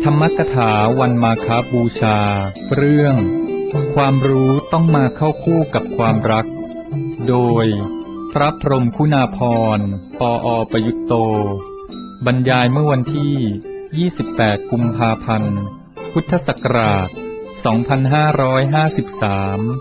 ธรรมกถาวันมาฆบูชาเรื่องความรู้ต้องมาเข้าคู่กับความรักโดยพระพรหมคุณาภรณ์ปอประยุตโตบรรยายเมื่อวันที่28กุมภาพันธ์พุทธศักราช2553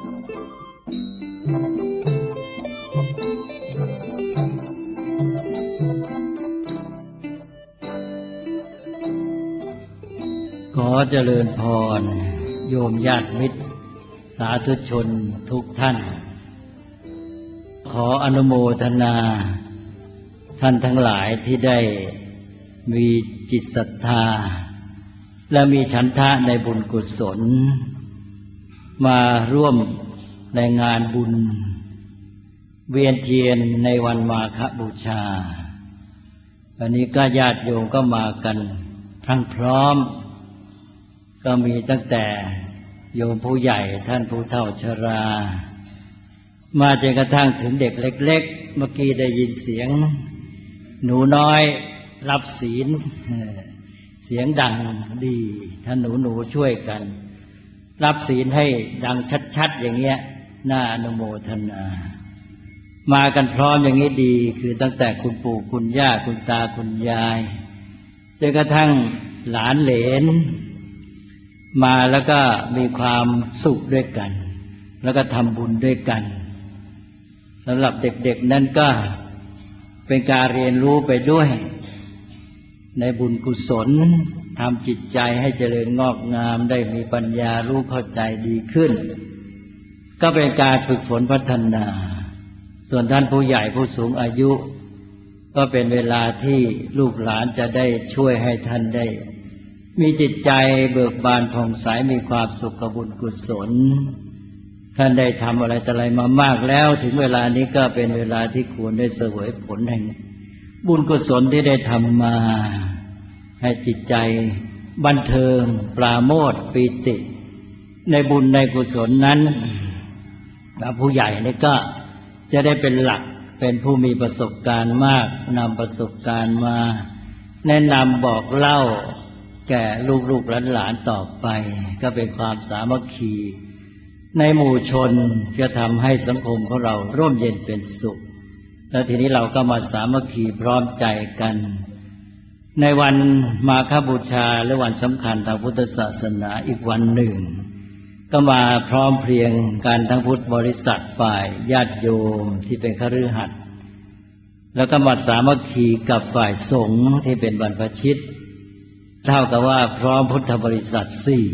ขอเจริญพรโยมญาติมิตรสาธุชนทุกท่านขออนุโมทนาท่านทั้งหลายที่ได้มีจิตศรัทธาและมีฉันทะในบุญกุศลมาร่วมในงานบุญเวียนเทียนในวันมาฆบูชาวันนี้ก็ญาติโยมก็มากันพรั่งพร้อมก็มีตั้งแต่โยมผู้ใหญ่ท่านผู้เฒ่าชรามาจนกระทั่งถึงเด็กเล็กๆเมื่อกี้ได้ยินเสียงหนูน้อยรับศีลเสียงดังดีท่านหนูช่วยกันรับศีลให้ดังชัดๆอย่างเงี้ยน่าอนุโมทนามากันพร้อมอย่างนี้ดีคือตั้งแต่คุณปู่คุณย่าคุณตาคุณยายจนกระทั่งหลานเหลนมาแล้วก็มีความสุขด้วยกันแล้วก็ทำบุญด้วยกันสำหรับเด็กๆนั้นก็เป็นการเรียนรู้ไปด้วยในบุญกุศลทำจิตใจให้เจริญงอกงามได้มีปัญญารู้เข้าใจดีขึ้นก็เป็นการฝึกฝนพัฒนาส่วนท่านผู้ใหญ่ผู้สูงอายุก็เป็นเวลาที่ลูกหลานจะได้ช่วยให้ท่านได้มีจิตใจเบิกบานผ่องใสมีความสุขกับบุญกุศลท่านได้ทำอะไรต่ออะไรมามากแล้วถึงเวลานี้ก็เป็นเวลาที่ควรได้เสวยผลแห่งบุญกุศลที่ได้ทำมาให้จิตใจบันเทิงปราโมทย์ปีติในบุญในกุศลนั้นผู้ใหญ่นี่ก็จะได้เป็นหลักเป็นผู้มีประสบการณ์มากนำประสบการณ์มาแนะนำบอกเล่าแก่ลูกๆหลานๆต่อไปก็เป็นความสามัคคีในหมู่ชนจะทำให้สังคมของเราร่มเย็นเป็นสุขแล้วทีนี้เราก็มาสามัคคีพร้อมใจกันในวันมาฆบูชาและวันสำคัญทางพุทธศาสนาอีกวันหนึ่งก็มาพร้อมเพรียงกันทั้งพุทธบริษัทฝ่ายญาติโยมที่เป็นคฤหัสถ์แล้วก็มาสามัคคีกับฝ่ายสงฆ์ที่เป็นบรรพชิตเท่ากับว่าพร้อมพุทธบริษัท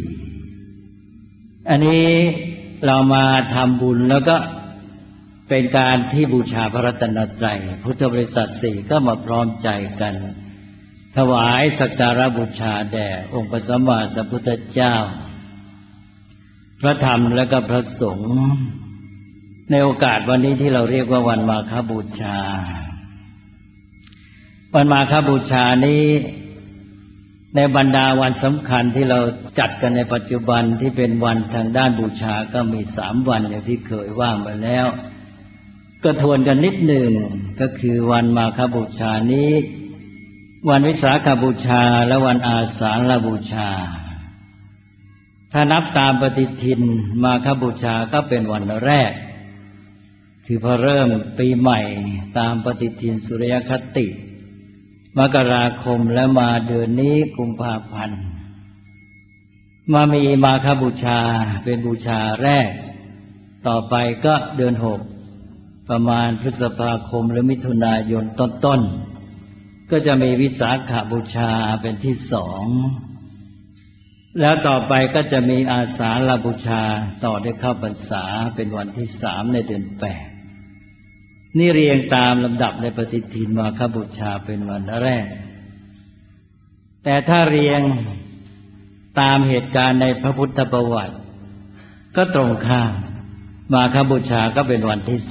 4อันนี้เรามาทำบุญแล้วก็เป็นการที่บูชาพระรัตนตรัยพุทธบริษัท4ก็มาพร้อมใจกันถวายสักการะบูชาแด่องค์พระสัมมาสัมพุทธเจ้าพระธรรมและก็พระสงฆ์ในโอกาสวันนี้ที่เราเรียกว่าวันมาฆบูชาวันมาฆบูชานี้ในบรรดาวันสำคัญที่เราจัดกันในปัจจุบันที่เป็นวันทางด้านบูชาก็มี3วันอย่างที่เคยว่ามาแล้วก็ทวนกันนิดหนึ่งก็คือวันมาฆบูชานี้วันวิสาขบูชาและวันอาสาฬบูชาถ้านับตามปฏิทินมาฆบูชาก็เป็นวันแรกที่พอเริ่มปีใหม่ตามปฏิทินสุริยคติมกราคมและมาเดือนนี้กุมภาพันธ์มามีมาฆบูชาเป็นบูชาแรกต่อไปก็เดือน6ประมาณพฤษภาคมหรือมิถุนายนต้นๆก็จะมีวิสาขบูชาเป็นที่2แล้วต่อไปก็จะมีอาสาฬบูชาต่อด้วยเข้าพรรษาเป็นวันที่3ในเดือน8นี่เรียงตามลำดับในปฏิทินมาฆบูชาเป็นวันแรกแต่ถ้าเรียงตามเหตุการณ์ในพระพุทธประวัติก็ตรงข้ามมาฆบูชาก็เป็นวันที่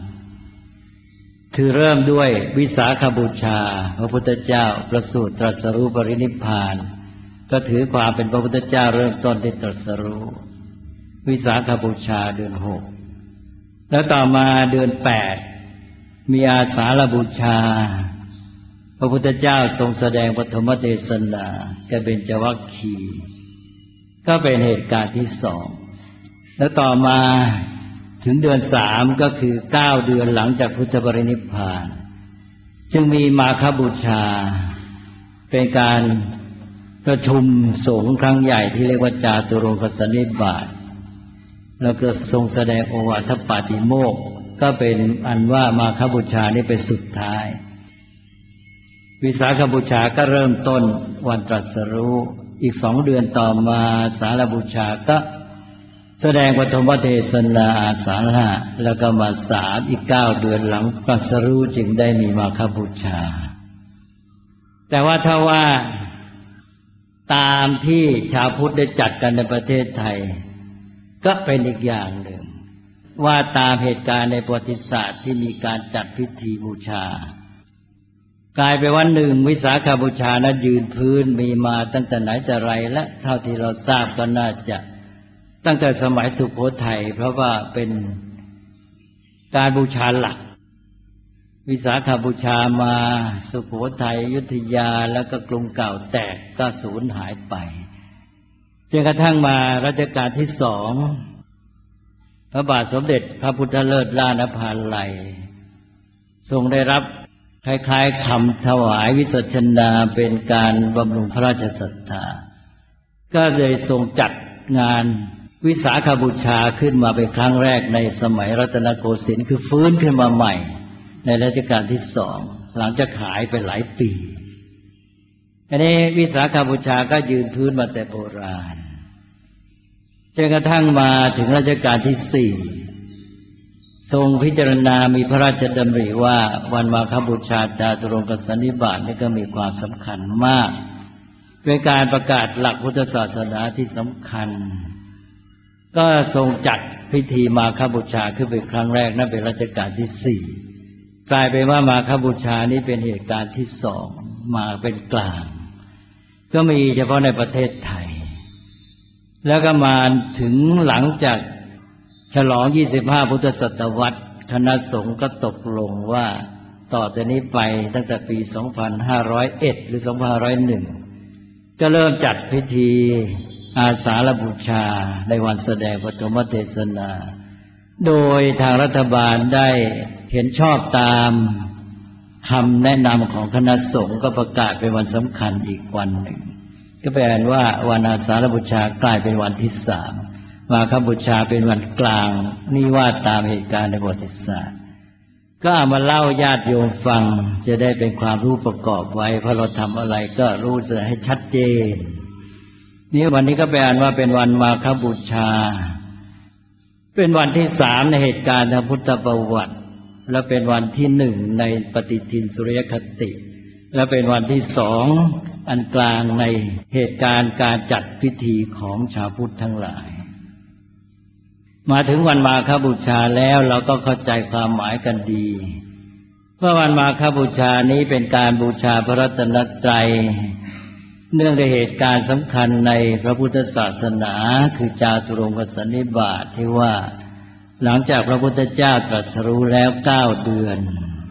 3คือเริ่มด้วยวิสาขบูชาพระพุทธเจ้าประสูติตรัสรู้ปรินิพพานก็ถือความเป็นพระพุทธเจ้าเริ่มต้นที่ตรัสรู้วิสาขบูชาเดือน6แล้วต่อมาเดือน8มีอาสาฬบูชาระพุทธเจ้าทรงแสดงปฐมเทศนาแก่เบญจวัคคีย์ก็เป็นเหตุการณ์ที่สองแล้วต่อมาถึงเดือนสามก็คือ9 เดือนหลังจากพุทธปรินิพพานจึงมีมาฆบูชาเป็นการประชุมสงฆ์ครั้งใหญ่ที่เรียกว่าจาตุรงคสันนิบาตแล้วก็ทรงแสดงโอวาทปาติโมกข์ก็เป็นอันว่ามาฆบูชานี้เป็นสุดท้ายวิสาขบูชาก็เริ่มต้นวันตรัสรู้อีก2 เดือนต่อมาสาฬบูชาก็แสดงปฐมเทศนาอาสาฬหะแล้วก็มาอีก9 เดือนหลังตรัสรู้จึงได้มีมาฆบูชาแต่ว่าถ้าว่าตามที่ชาวพุทธได้จัดกันในประเทศไทยก็เป็นอีกอย่างหนึ่งว่าตามเหตุการณ์ในประวัติศาสตร์ที่มีการจัดพิธีบูชากลายเป็นว่า1 วิสาขบูชานั้นยืนพื้นมีมาตั้งแต่ไหนแต่ไรและเท่าที่เราทราบก็น่าจะตั้งแต่สมัยสุโขทัยเพราะว่าเป็นการบูชาหลักวิสาขบูชามาสุโขทัยอยุธยาแล้วก็กรุงเก่าแตกก็สูญหายไปจนกระทั่งมารัชกาลที่2พระบาทสมเด็จพระพุทธเลิศล้านภาลัยทรงได้รับคล้ายๆคำถวายวิสัชนาเป็นการบำรุงพระราชศรัทธาก็เลยทรงจัดงานวิสาขบูชาขึ้นมาเป็นครั้งแรกในสมัยรัตนโกสินทร์คือฟื้นขึ้นมาใหม่ในรัชกาลที่2หลังจากหายไปหลายปีอันนี้วิสาขบูชาก็ยืนพื้นมาแต่โบราณจนกระทั่งมาถึงรัชกาลที่4ทรงพิจารณามีพระราชดำริว่าวันมาฆบูชาจาตุรงคสันนิบาตนี่ก็มีความสำคัญมากเป็นการประกาศหลักพุทธศาสนาที่สำคัญก็ทรงจัดพิธีมาฆบูชาขึ้นเป็นครั้งแรกนั่นเป็นรัชกาลที่4กลายเป็นว่ามาฆบูชานี้เป็นเหตุการณ์ที่2มาเป็นกลางก็มีเฉพาะในประเทศไทยแล้วก็มาถึงหลังจากฉลอง25พุทธศตวรรษคณะสงฆ์ก็ตกลงว่าต่อจากนี้ไปตั้งแต่ปี2501หรือ2501ก็เริ่มจัดพิธีอาสาฬบูชาในวันแสดงปฐมเทศนาโดยทางรัฐบาลได้เห็นชอบตามคำแนะนำของคณะสงฆ์ก็ประกาศเป็นวันสำคัญอีกวันหนึ่งก็แปลว่าวันอาสาฬบูชากลายเป็นวันที่3มาฆบูชาเป็นวันกลางนี่ว่าตามเหตุการณ์ในประวัติศาสตร์ก็เอามาเล่าญาติโยมฟังจะได้เป็นความรู้ประกอบไว้เพราะเราทำอะไรก็รู้สึกให้ชัดเจนนี่วันนี้ก็แปลว่าเป็นวันมาฆบูชาเป็นวันที่3ในเหตุการณ์ทางพุทธประวัติและเป็นวันที่1ในปฏิทินสุริยคติและเป็นวันที่2อันกลางในเหตุการณ์การจัดพิธีของชาวพุทธทั้งหลายมาถึงวันมาฆบูชาแล้วเราก็เข้าใจความหมายกันดีว่าวันมาฆบูชานี้เป็นการบูชาพระรัตนตรัยเนื่องในเหตุการณ์สำคัญในพระพุทธศาสนาคือจาตุรงคสันนิบาตที่ว่าหลังจากพระพุทธเจ้าตรัสรู้แล้ว9 เดือน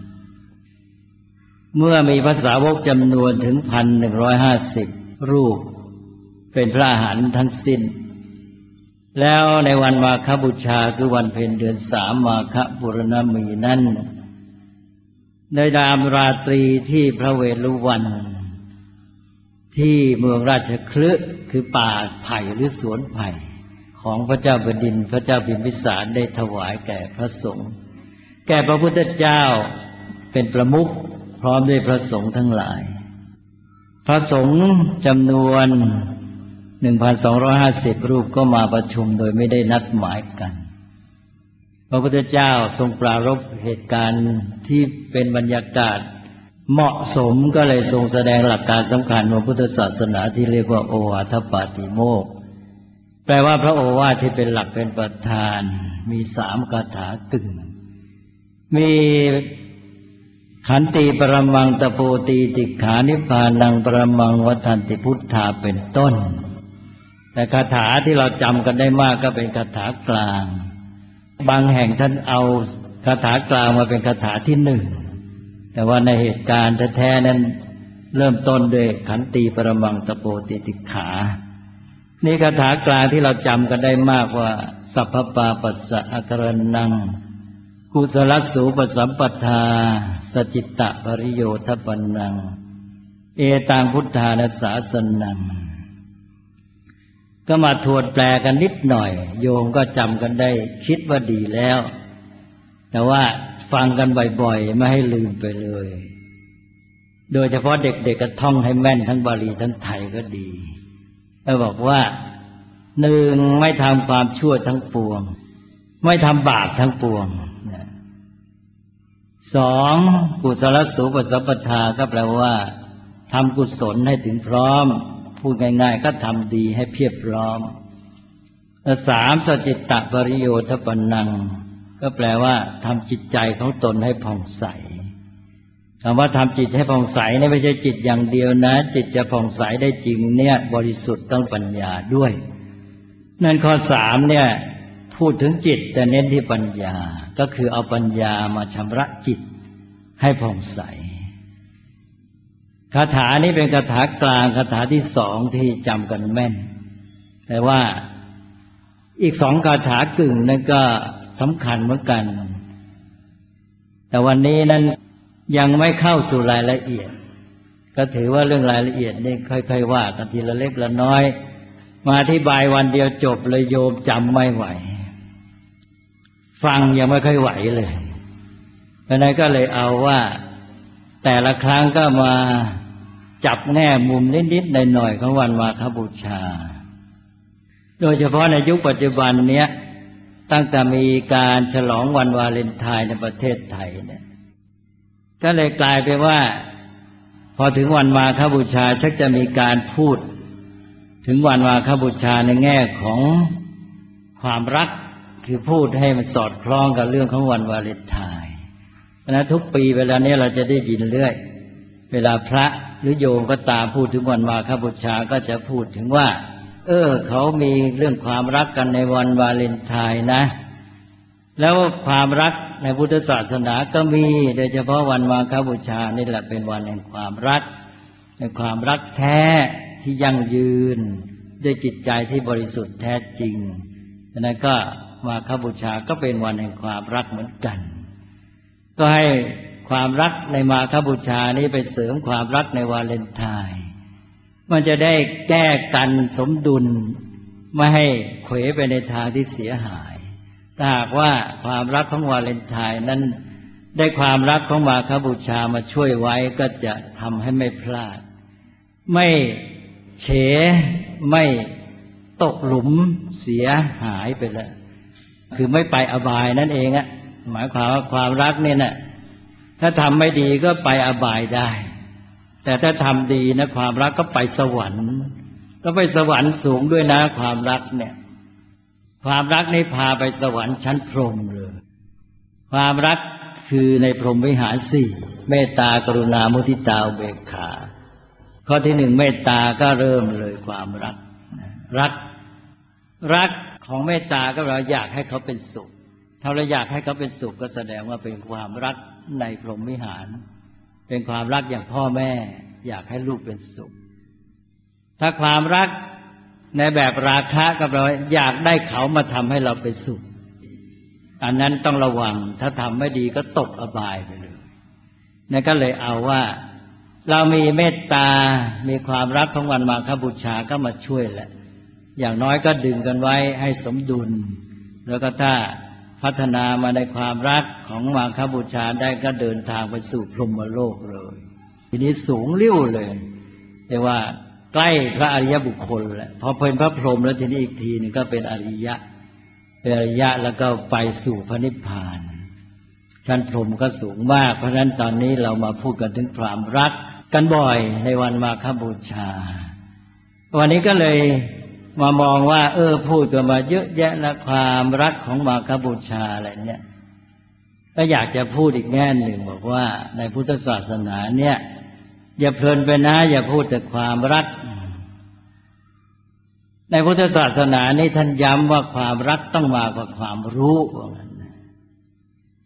เมื่อมีพระสาวกจำนวนถึง 1,150 รูปเป็นพระอรหันต์ทั้งสิ้นแล้วในวันมาฆบูชาคือวันเพ็ญเดือน3มาฆบูรณมีนั้นในยามราตรีที่พระเวฬุวันที่เมืองราชคฤห์คือป่าไผ่หรือสวนไผ่ของพระเจ้าแผ่นดินพระเจ้าพิมพิสารได้ถวายแก่พระสงฆ์แก่พระพุทธเจ้าเป็นประมุขพร้อมด้วยพระสงฆ์ทั้งหลายพระสงฆ์จำนวน 1,250 รูปก็มาประชุมโดยไม่ได้นัดหมายกันพระพุทธเจ้าทรงปรารภเหตุการณ์ที่เป็นบรรยากาศเหมาะสมก็เลยทรงแสดงหลักการสำคัญของพุทธศาสนาที่เรียกว่าโอวาทปาติโมกข์แปลว่าพระโอวาทที่เป็นหลักเป็นประธานมี3 คาถากึ่งมีขันติปรมังตโปตีติขานิพพานังปรมังวัฏันติพุทธาเป็นต้นแต่คาถาที่เราจำกันได้มากก็เป็นคาถากลางบางแห่งท่านเอาคาถากลางมาเป็นคาถาที่แต่ว่าในเหตุการณ์แท้ๆนั้นเริ่มต้นด้วยขันติปรมังตโปติติขานี่คาถากลางที่เราจำกันได้มากว่าสัพพปาปัสสะอกรนังกุศลสูปสัมปทาสจิตตปริโยทปันนังเอตังพุทธานัสสาสนังก็มาทวนแปลกันนิดหน่อยโยมก็จำกันได้คิดว่าดีแล้วแต่ว่าฟังกันบ่อยๆไม่ให้ลืมไปเลยโดยเฉพาะเด็กๆ ก็ท่องให้แม่นทั้งบาลีทั้งไทยก็ดีแล้วบอกว่าหนึ่งไม่ทำความชั่วทั้งปวงไม่ทำบาปทั้งปวงสองกุศลสูปสัมปทาก็แปลว่าทำกุศลให้ถึงพร้อมพูดง่ายๆก็ทำดีให้เพียบพร้อมและสามสจิตตปริโยทปันนังก็แปลว่าทำจิตใจของตนให้ผ่องใสคำว่าทำจิตให้ผ่องใสนี่ไม่ใช่จิตอย่างเดียวนะจิตจะผ่องใสได้จริงเนี่ยบริสุทธิ์ต้องปัญญาด้วยนั่นข้อสามเนี่ยพูดถึงจิตแต่เน้นที่ปัญญาก็คือเอาปัญญามาชำระจิตให้ผ่องใสคาถานี้เป็นคาถากลางคาถาที่สองที่จำกันแม่นแต่ว่าอีกสองคาถากึ่งนั่นก็สำคัญเหมือนกันแต่วันนี้นั้นยังไม่เข้าสู่รายละเอียดก็ถือว่าเรื่องรายละเอียดนี่ค่อยๆว่ากันทีละเล็กละน้อยมาอธิบายวันเดียวจบเลยโยมจำไม่ไหวฟังยังไม่ค่อยไหวเลยเพราะนั้นก็เลยเอาว่าแต่ละครั้งก็มาจับแง่มุมนิดๆหน่อยๆของวันมาฆบูชาโดยเฉพาะในยุคปัจจุบันเนี้ยตั้งแต่มีการฉลองวันวาเลนไทน์ในประเทศไทยเนี่ยก็เลยกลายเป็นว่าพอถึงวันมาฆบูชาชักจะมีการพูดถึงวันมาฆบูชาในแง่ของความรักคือพูดให้มันสอดคล้องกับเรื่องของวันวาเลนไทน์เพราะฉะนั้นทุกปีเวลานี้เราจะได้ยินเรื่อยเวลาพระหรือโยมก็ตามพูดถึงวันมาฆบูชาก็จะพูดถึงว่าเขามีเรื่องความรักกันในวันวาเลนไทน์นะแล้วความรักในพุทธศาสนาก็มีโดยเฉพาะวันมาฆบูชานี่แหละเป็นวันแห่งความรักในความรักแท้ที่ยั่งยืนด้วยจิตใจที่บริสุทธิ์แท้จริงฉะนั้นก็มาฆบูชาก็เป็นวันแห่งความรักเหมือนกันก็ให้ความรักในมาฆบูชานี้ไปเสริมความรักในวาเลนไทน์มันจะได้แก้กันสมดุลไม่ให้เขวไปในทางที่เสียหายถ้าหากว่าความรักของวาเลนไทน์นั้นได้ความรักของมาฆบูชามาช่วยไว้ก็จะทำให้ไม่พลาดไม่เฉไม่ตกหลุมเสียหายไปแล้วคือไม่ไปอบายนั่นเองอะหมายความว่าความรักเนี่ยนะถ้าทำไม่ดีก็ไปอบายได้แต่ถ้าทำดีนะความรักก็ไปสวรรค์ก็ไปสวรรค์สูงด้วยนะความรักเนี่ยความรักนี่พาไปสวรรค์ชั้นพรหมเลยความรักคือในพรหมวิหารสี่เมตตากรุณามุทิตาอุเบกขาข้อที่หนึ่งเมตตาก็เริ่มเลยความรักรักของเมตตาก็เราอยากให้เขาเป็นสุขถ้าเราอยากให้เขาเป็นสุขก็แสดงว่าเป็นความรักในพรหมวิหารเป็นความรักอย่างพ่อแม่อยากให้ลูกเป็นสุขถ้าความรักในแบบราคะกับเราอยากได้เขามาทำให้เราเป็นสุขอันนั้นต้องระวังถ้าทำไม่ดีก็ตกอบายไปเลยนั่นก็เลยเอาว่าเรามีเมตตามีความรักของวันมาฆบูชาก็มาช่วยแหละอย่างน้อยก็ดึงกันไว้ให้สมดุลแล้วก็ถ้าพัฒนามาในความรักของมาฆบูชาได้ก็เดินทางไปสู่พรหมโลกเลยทีนี้สูงลิ่วเลยแต่ว่าใกล้พระอริยบุคคลแล้วพอเป็นพระพรหมแล้วทีนี้อีกทีนึงก็เป็นอริยะแล้วก็ไปสู่พระนิพพานชั้นพรหมก็สูงมากเพราะฉะนั้นตอนนี้เรามาพูดกันถึงความรักกันบ่อยในวันมาฆบูชาวันนี้ก็เลยมามองว่าพูดกันมาเยอะแยะแล้วความรักของมาฆบูชาอะไรเนี่ยก็อยากจะพูดอีกแง่หนึ่งบอกว่าในพุทธศาสนาเนี่ยอย่าเพลินไปนะอย่าพูดแต่ความรักในพุทธศาสนานี่ท่านย้ำว่าความรักต้องมากกว่าความรู้ว่างั้น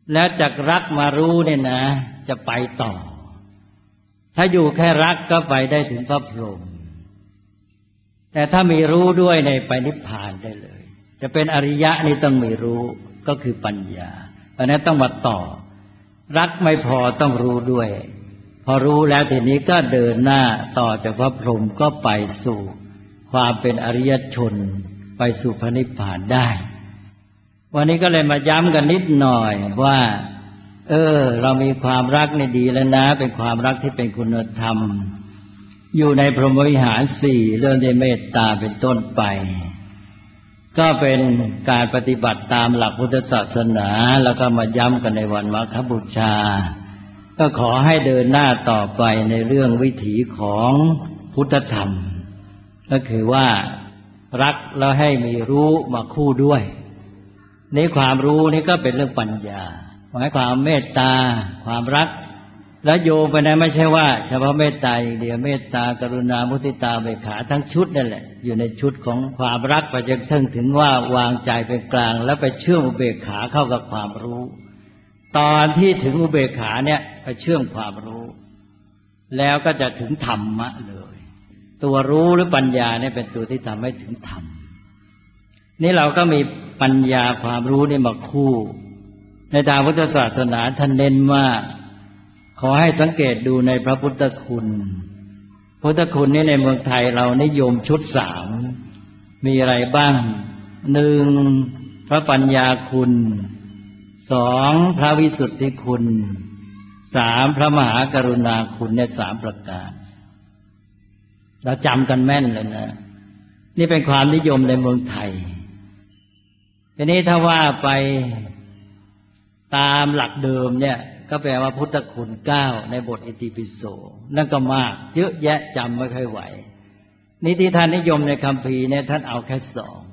แล้วจากรักมารู้เนี่ยนะจะไปต่อถ้าอยู่แค่รักก็ไปได้ถึงพระพรหมแต่ถ้ามีรู้ด้วยในไปนิพพานได้เลยจะเป็นอริยะนี่ต้องมีรู้ก็คือปัญญาเพราะนั้นต้องมาต่อรักไม่พอต้องรู้ด้วยพอรู้แล้วทีนี้ก็เดินหน้าต่อจากพระพรหมก็ไปสู่ความเป็นอริยชนไปสู่พระนิพพานได้วันนี้ก็เลยมาย้ำกันนิดหน่อยว่าเรามีความรักในดีแล้วนะเป็นความรักที่เป็นคุณธรรมอยู่ในพรหมวิหารสี่เรื่องในเมตตาเป็นต้นไปก็เป็นการปฏิบัติตามหลักพุทธศาสนาแล้วก็มาย้ำกันในวันมาฆบูชาก็ขอให้เดินหน้าต่อไปในเรื่องวิถีของพุทธธรรมก็คือว่ารักแล้วให้มีรู้มาคู่ด้วยในความรู้นี่ก็เป็นเรื่องปัญญาหมายความเมตตาความรักแล้วโยงไปนะไม่ใช่ว่าเฉพาะเมตตาอย่างเดียวเมตตากรุณามุทิตาเบกขาทั้งชุดนั่นแหละอยู่ในชุดของความรักไปจนถึงว่าวางใจเป็นกลางแล้วไปเชื่อมอุเบกขาเข้ากับความรู้ตอนที่ถึงอุเบกขาเนี่ยไปเชื่อมความรู้แล้วก็จะถึงธรรมะเลยตัวรู้หรือปัญญาเนี่ยเป็นตัวที่ทำให้ถึงธรรมนี่เราก็มีปัญญาความรู้นี่มาคู่ในทางพุทธศาสนาท่านเน้นว่าขอให้สังเกตดูในพระพุทธคุณพุทธคุณนี่ในเมืองไทยเรานิยมชุดสามมีอะไรบ้างหนึ่งพระปัญญาคุณสองพระวิสุทธิคุณสามพระมหากรุณาคุณในสามประการเราจำกันแม่นเลยนะนี่เป็นความนิยมในเมืองไทยทีนี้ถ้าว่าไปตามหลักเดิมเนี่ยก็แปลว่าพุทธคุณ9ในบทอิติปิโสนั่นก็มากเยอะแยะจำไม่ค่อยไหวนี่ที่ท่านนิยมในคัมภีร์เนี่ยท่านเอาแค่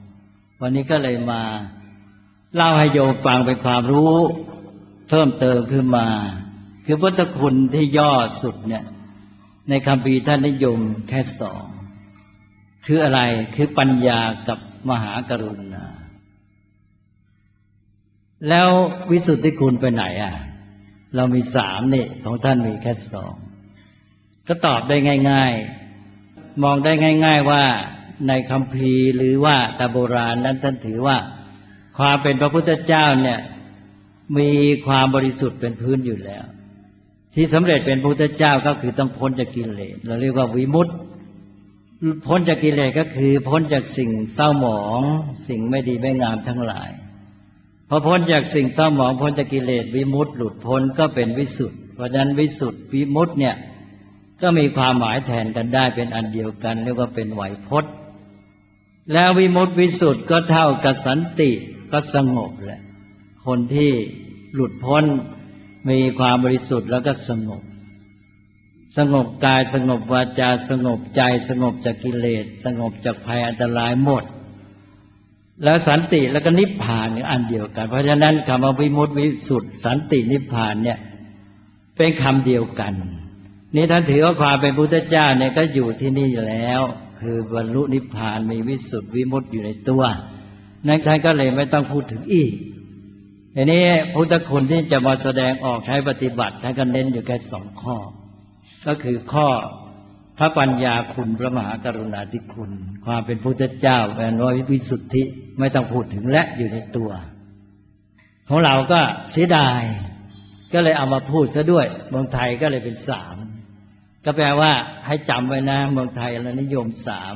2วันนี้ก็เลยมาเล่าให้โยมฟังเป็นความรู้เพิ่มเติมขึ้นมาคือพุทธคุณที่ย่อสุดเนี่ยในคัมภีร์ท่านนิยมแค่2คืออะไรคือปัญญากับมหากรุณาแล้ววิสุทธิคุณไปไหนเรามี3นี่ของท่านมีแค่2ก็ตอบได้ง่ายๆมองได้ง่ายๆว่าในคัมภีร์หรือว่าแต่โบราณนั้นท่านถือว่าความเป็นพระพุทธเจ้าเนี่ยมีความบริสุทธิ์เป็นพื้นอยู่แล้วที่สำเร็จเป็นพระพุทธเจ้าก็คือต้องพ้นจากกิเลสเราเรียกว่าวิมุตติพ้นจากกิเลสก็คือพ้นจากสิ่งเศร้าหมองสิ่งไม่ดีไม่งามทั้งหลายพอพ้นจากสิ่งเศร้าหมองพ้นจากกิเลสวิมุตติหลุดพ้นก็เป็นวิสุทธิ์เพราะฉะนั้นวิสุทธิวิมุตติเนี่ยก็มีความหมายแทนกันได้เป็นอันเดียวกันเรียกว่าเป็นไวยพจน์แล้ววิมุตติวิสุทธิ์ก็เท่ากับสันติก็สงบแหละคนที่หลุดพ้นมีความบริสุทธิ์แล้วก็สงบกายสงบวาจาสงบใจสงบจากกิเลสสงบจากภัยอันตรายหมดแล้วสันติแล้วก็นิพพานเนี่ยอันเดียวกันเพราะฉะนั้นคำว่าวิมุตติวิสุทธิสันตินิพพานเนี่ยเป็นคำเดียวกันนี่ท่านถือว่าความเป็นพุทธเจ้าเนี่ยก็อยู่ที่นี่แล้วคือบรรลุนิพพานมีวิสุทธิวิมุตติอยู่ในตัวนั้นท่านก็เลยไม่ต้องพูดถึงอีกทีนี้พุทธคุณที่จะมาแสดงออกใช้ปฏิบัติท่านก็เน้นอยู่แค่2ข้อก็คือข้อพระปัญญาคุณพระมหากรุณาธิคุณความเป็นพุทธเจ้าเป็นวิสุทธิไม่ต้องพูดถึงและอยู่ในตัวของเราก็เสียดายก็เลยเอามาพูดซะด้วยเมืองไทยก็เลยเป็น3ก็แปลว่าให้จำไว้นะเมืองไทยเรานิยม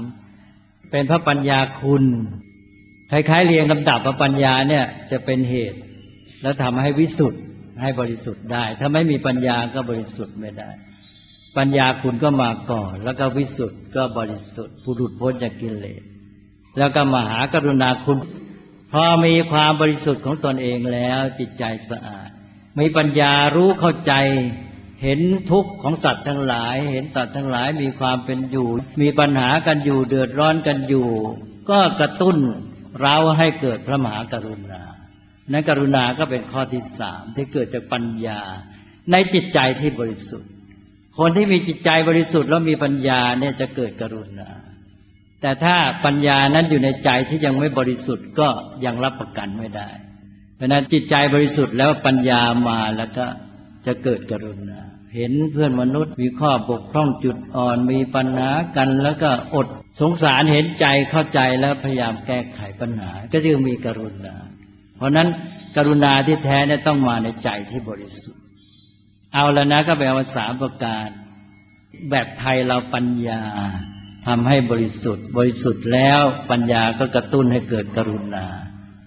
3เป็นพระปัญญาคุณคล้ายๆเรียงลำดับพระปัญญาเนี่ยจะเป็นเหตุแล้วทำให้วิสุทธิ์ให้บริสุทธิ์ได้ถ้าไม่มีปัญญาก็บริสุทธิ์ไม่ได้ปัญญาคุณก็มาก่อนแล้วก็วิสุทธิ์ก็บริสุทธิ์ผู้หลุดพ้นจากกิเลสแล้วก็มหากรุณาคุณพอมีความบริสุทธิ์ของตนเองแล้วจิตใจสะอาดมีปัญญารู้เข้าใจเห็นทุกข์ของสัตว์ทั้งหลายเห็นสัตว์ทั้งหลายมีความเป็นอยู่มีปัญหากันอยู่เดือดร้อนกันอยู่ก็กระตุ้นเราให้เกิดพระมหากรุณานั้นกรุณาก็เป็นข้อที่3ที่เกิดจากปัญญาในจิตใจที่บริสุทธิ์คนที่มีจิตใจบริสุทธิ์แล้วมีปัญญาเนี่ยจะเกิดกรุณาแต่ถ้าปัญญานั้นอยู่ในใจที่ยังไม่บริสุทธิ์ก็ยังรับประกันไม่ได้เพราะนั้นจิตใจบริสุทธิ์แล้วปัญญามาแล้วก็จะเกิดกรุณาเห็นเพื่อนมนุษย์มีข้อบกพร่องจุดอ่อนมีปัญหากันแล้วก็อดสงสารเห็นใจเข้าใจแล้วพยายามแก้ไขปัญหาก็จึงมีกรุณาเพราะนั้นกรุณาที่แท้เนี่ยต้องมาในใจที่บริสุทธิ์เอาแล้วนะก็แปลว่า3ประการแบบไทยเราปัญญาทำให้บริสุทธิ์บริสุทธิ์แล้วปัญญาก็กระตุ้นให้เกิดกรุณา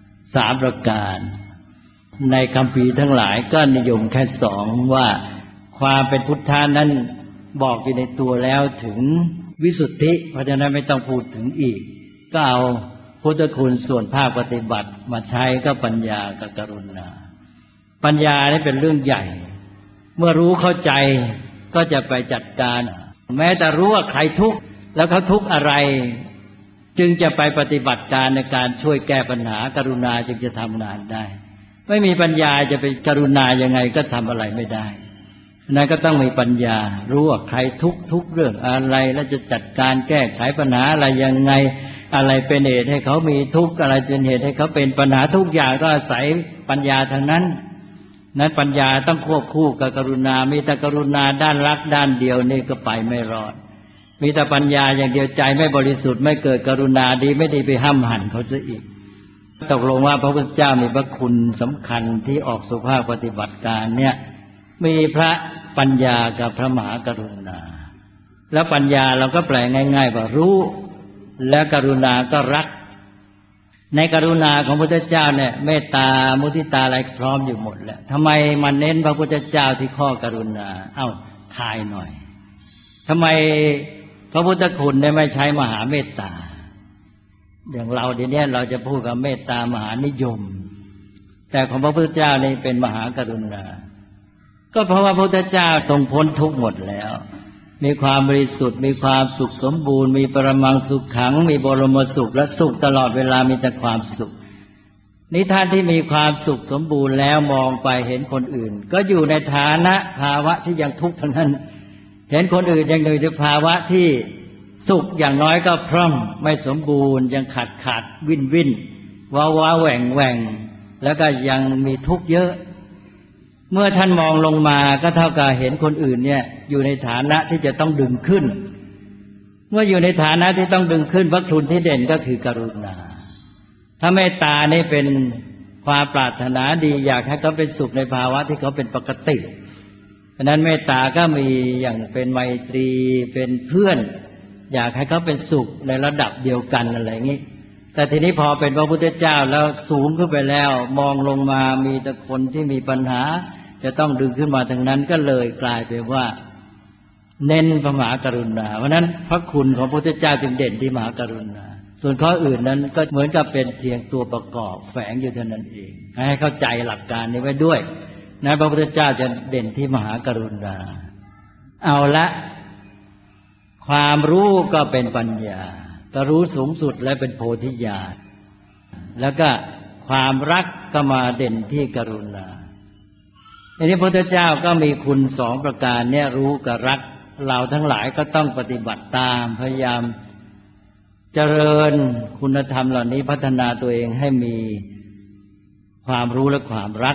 3ประการในคัมภีร์ทั้งหลายก็นิยมแค่2ว่าความเป็นพุทธานั้นบอกอยู่ในตัวแล้วถึงวิสุทธิเพราะฉะนั้นไม่ต้องพูดถึงอีกก็เอาพุทธคุณส่วนภาคปฏิบัติมาใช้ก็ปัญญากับกรุณาปัญญานี่เป็นเรื่องใหญ่เมื่อรู้เข้าใจก็จะไปจัดการแม้แต่รู้ว่าใครทุกข์แล้วเขาทุกข์อะไรจึงจะไปปฏิบัติการในการช่วยแก้ปัญหากรุณาจึงจะทำงานได้ไม่มีปัญญาจะไปกรุณายังไงก็ทำอะไรไม่ได้นั้นก็ต้องมีปัญญารู้ว่าใครทุกเรื่องอะไรแล้วจะจัดการแก้ไขปัญหาอะไรยังไงอะไรเป็นเหตุให้เขามีทุกข์อะไรเป็นเหตุให้เขาเป็นปัญหาทุกอย่างก็อาศัยปัญญาทั้งนั้นนั้นปัญญาต้องควบคู่กับกรุณามีแต่กรุณาด้านรักด้านเดียวนี่ก็ไปไม่รอดมีแต่ปัญญาอย่างเดียวใจไม่บริสุทธิ์ไม่เกิดกรุณาดีไม่ดีไปห้ามหันเขาซะอีกตกลงว่าพระพุทธเจ้ามีพระคุณสำคัญที่ออกสู่ภาคปฏิบัติการเนี่ยมีพระปัญญากับพระมหากรุณาแล้วปัญญาเราก็แปลง่ายๆว่ารู้และกรุณาก็รักในกรุณาของพระพุทธเจ้าเนี่ยเมตตามุทิตาอะไรพร้อมอยู่หมดแล้วทำไมมันเน้นพระพุทธเจ้าที่ข้อกรุณาเอ้าทายหน่อยทำไมพระพุทธคุณเนี่ยไม่ใช้มหาเมตตาอย่างเราเดี๋ยวนี้เราจะพูดกับเมตตามหานิยมแต่ของพระพุทธเจ้านี่เป็นมหากรุณาก็เพราะว่าพระพุทธเจ้าทรงพ้นทุกข์หมดแล้วมีความบริสุทธิ์มีความสุขสมบูรณ์มีปรมังสุขขังมีบรมสุขและสุขตลอดเวลามีแต่ความสุขนี่ท่านที่มีความสุขสมบูรณ์แล้วมองไปเห็นคนอื่นก็อยู่ในฐานะภาวะที่ยังทุกข์ทั้งนั้นเห็นคนอื่นยังอยู่ในภาวะที่สุขอย่างน้อยก็พร่องไม่สมบูรณ์ยังขาดวินว้าแหว่งแล้วก็ยังมีทุกข์เยอะเมื่อท่านมองลงมาก็เท่ากับเห็นคนอื่นเนี่ยอยู่ในฐานะที่จะต้องดึงขึ้นเมื่ออยู่ในฐานะที่ต้องดึงขึ้นพระคุณที่เด่นก็คือกรุณาถ้าเมตตานี่เป็นความปรารถนาดีอยากให้เขาเป็นสุขในภาวะที่เขาเป็นปกติเพราะนั้นเมตตาก็มีอย่างเป็นไมตรีเป็นเพื่อนอยากให้เขาเป็นสุขในระดับเดียวกันอะไรอย่างนี้แต่ทีนี้พอเป็นพระพุทธเจ้าแล้วสูงขึ้นไปแล้วมองลงมามีแต่คนที่มีปัญหาจะต้องดึงขึ้นมาทั้งนั้นก็เลยกลายเป็นว่าเน้นพระมหากรุณาเพราะนั้นพระคุณของพระพุทธเจ้าจึงเด่นที่มหากรุณาส่วนข้ออื่นนั้นก็เหมือนกับเป็นเพียงตัวประกอบแฝงอยู่เท่านั้นเองให้เข้าใจหลักการนี้ไว้ด้วยนะพระพุทธเจ้าจะเด่นที่มหากรุณาเอาละความรู้ก็เป็นปัญญาก็รู้สูงสุดและเป็นโพธิญาณแล้วก็ความรักก็มาเด่นที่กรุณาอันนี้พระพุทธเจ้าก็มีคุณ2ประการเนี่ยรู้กับรักเราทั้งหลายก็ต้องปฏิบัติตามพยายามเจริญคุณธรรมเหล่านี้พัฒนาตัวเองให้มีความรู้และความรัก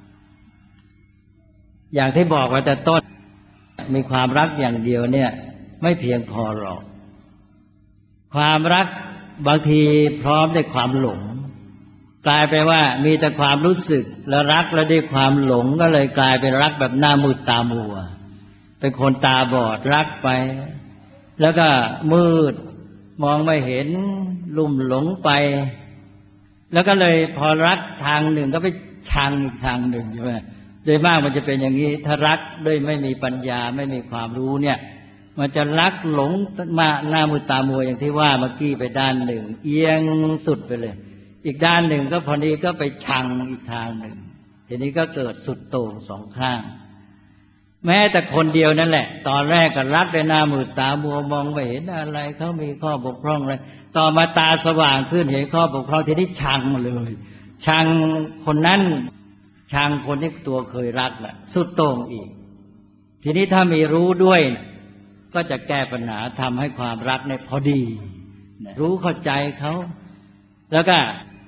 อย่างที่บอกไว้แต่ต้นมีความรักอย่างเดียวเนี่ยไม่เพียงพอหรอกความรักบางทีพร้อมด้วยความหลงกลายไปว่ามีแต่ความรู้สึกแล้วรักแล้วด้วยความหลงก็เลยกลายเป็นรักแบบหน้ามืดตามัวเป็นคนตาบอดรักไปแล้วก็มืดมองไม่เห็นลุ่มหลงไปแล้วก็เลยพอรักทางหนึ่งก็ไปชังอีกทางหนึ่งใช่ไหมโดยมากมันจะเป็นอย่างนี้ถ้ารักด้วยไม่มีปัญญาไม่มีความรู้เนี่ยมันจะรักหลงมาหน้ามืดตามัวอย่างที่ว่าเมื่อกี้ไปด้านหนึ่งเอียงสุดไปเลยอีกด้านหนึ่งก็พอดีก็ไปชังอีกทางหนึ่งทีนี้ก็เกิดสุดโต่งสองข้างแม้แต่คนเดียวนั่นแหละตอนแรกก็รักด้วยหน้ามืดตามัวมองไม่เห็นอะไรเขามีข้อบกพร่องอะไรต่อมาตาสว่างขึ้นเห็นข้อบกพร่องทีนี้ชังเลยชังคนนั้นชังคนที่ตัวเคยรักน่ะสุดโต่งอีกทีนี้ถ้ามีรู้ด้วยก็จะแก้ปัญหาทำให้ความรักเนี่ยพอดีรู้เข้าใจเขาแล้วก็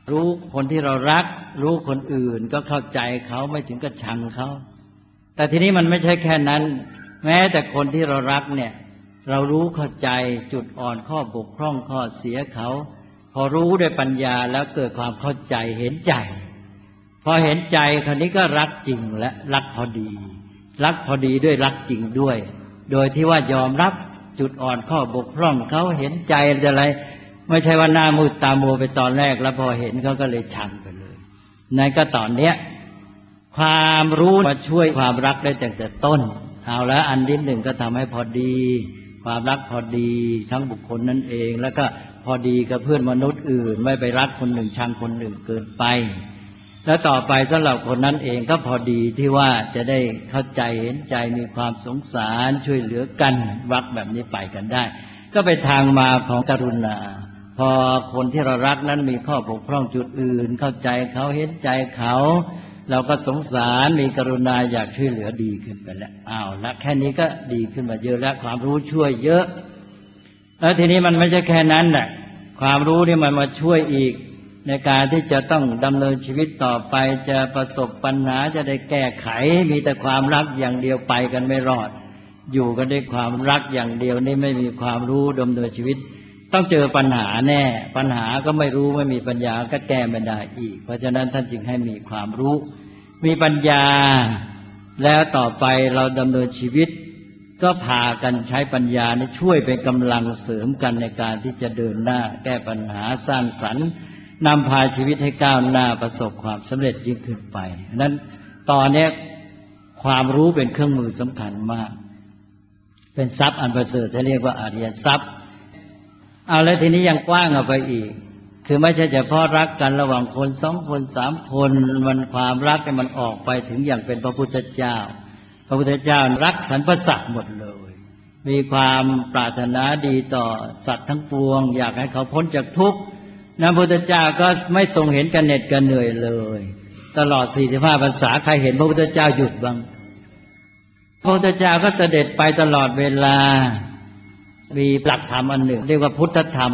รู้คนที่เรารักรู้คนอื่นก็เข้าใจเขาไม่ถึงกับชังเขาแต่ทีนี้มันไม่ใช่แค่นั้นแม้แต่คนที่เรารักเนี่ยเรารู้เข้าใจจุดอ่อนข้อบกพร่องข้อเสียเขาพอรู้ด้วยปัญญาแล้วเกิดความเข้าใจเห็นใจพอเห็นใจคราวนี้ก็รักจริงและรักพอดีรักพอดีด้วยรักจริงด้วยโดยที่ว่ายอมรับจุดอ่อนข้อบกพร่องเขาเห็นใจอะไรไม่ใช่ว่าหน้ามืดตามัวไปตอนแรกแล้วพอเห็นเขาก็เลยชังไปเลยนั่นก็ตอนเนี้ยความรู้มาช่วยความรักได้ตั้งแต่ต้นเอาแล้วอันที่หนึ่งก็ทำให้พอดีความรักพอดีทั้งบุคคลนั่นเองแล้วก็พอดีกับเพื่อนมนุษย์อื่นไม่ไปรักคนหนึ่งชังคนหนึ่งเกินไปแล้วต่อไปสำหรับคนนั้นเองก็พอดีที่ว่าจะได้เข้าใจเห็นใจมีความสงสารช่วยเหลือกันรักแบบนี้ไปกันได้ก็เป็นทางมาของกรุณาพอคนที่เรารักนั้นมีข้อบกพร่องจุดอื่นเข้าใจเขาเห็นใจเขาเราก็สงสารมีกรุณาอยากช่วยเหลือดีขึ้นไปแล้วอ้าวละแค่นี้ก็ดีขึ้นมาเยอะแล้วความรู้ช่วยเยอะแล้วทีนี้มันไม่ใช่แค่นั้นแหละความรู้นี่มันมาช่วยอีกในการที่จะต้องดำเนินชีวิตต่อไปจะประสบปัญหาจะได้แก้ไขมีแต่ความรักอย่างเดียวไปกันไม่รอดอยู่กันด้วยความรักอย่างเดียวนี่ไม่มีความรู้ดำเนินชีวิตต้องเจอปัญหาแน่ปัญหาก็ไม่รู้ไม่มีปัญญาก็แก้ไม่ได้อีกเพราะฉะนั้นท่านจึงให้มีความรู้มีปัญญาแล้วต่อไปเราดำเนินชีวิตก็พากันใช้ปัญญานี่ช่วยเป็นกำลังเสริมกันในการที่จะเดินหน้าแก้ปัญหาสร้างสรรค์นำพาชีวิตให้ก้าวหน้าประสบความสำเร็จยิ่งขึ้นไปนั้นตอนนี้ความรู้เป็นเครื่องมือสำคัญมากเป็นทรัพย์อันประเสริฐที่เรียกว่าอริยทรัพย์เอาแล้วทีนี้ยังกว้างออกไปอีกคือไม่ใช่เฉพาะรักกันระหว่างคนสองคนสามคนมันความรักเนี่ยมันออกไปถึงอย่างเป็นพระพุทธเจ้าพระพุทธเจ้ารักสรรพสัตว์หมดเลยมีความปรารถนาดีต่อสัตว์ทั้งปวงอยากให้เขาพ้นจากทุกข์พระพุทธเจ้าก็ไม่ทรงเห็นกันเหน็ดกันเหนื่อยเลยตลอด45พรรษาใครเห็นพระพุทธเจ้าหยุดบ้างพระพุทธเจ้าก็เสด็จไปตลอดเวลามีหลักธรรมอันหนึ่งเรียกว่าพุทธธรรม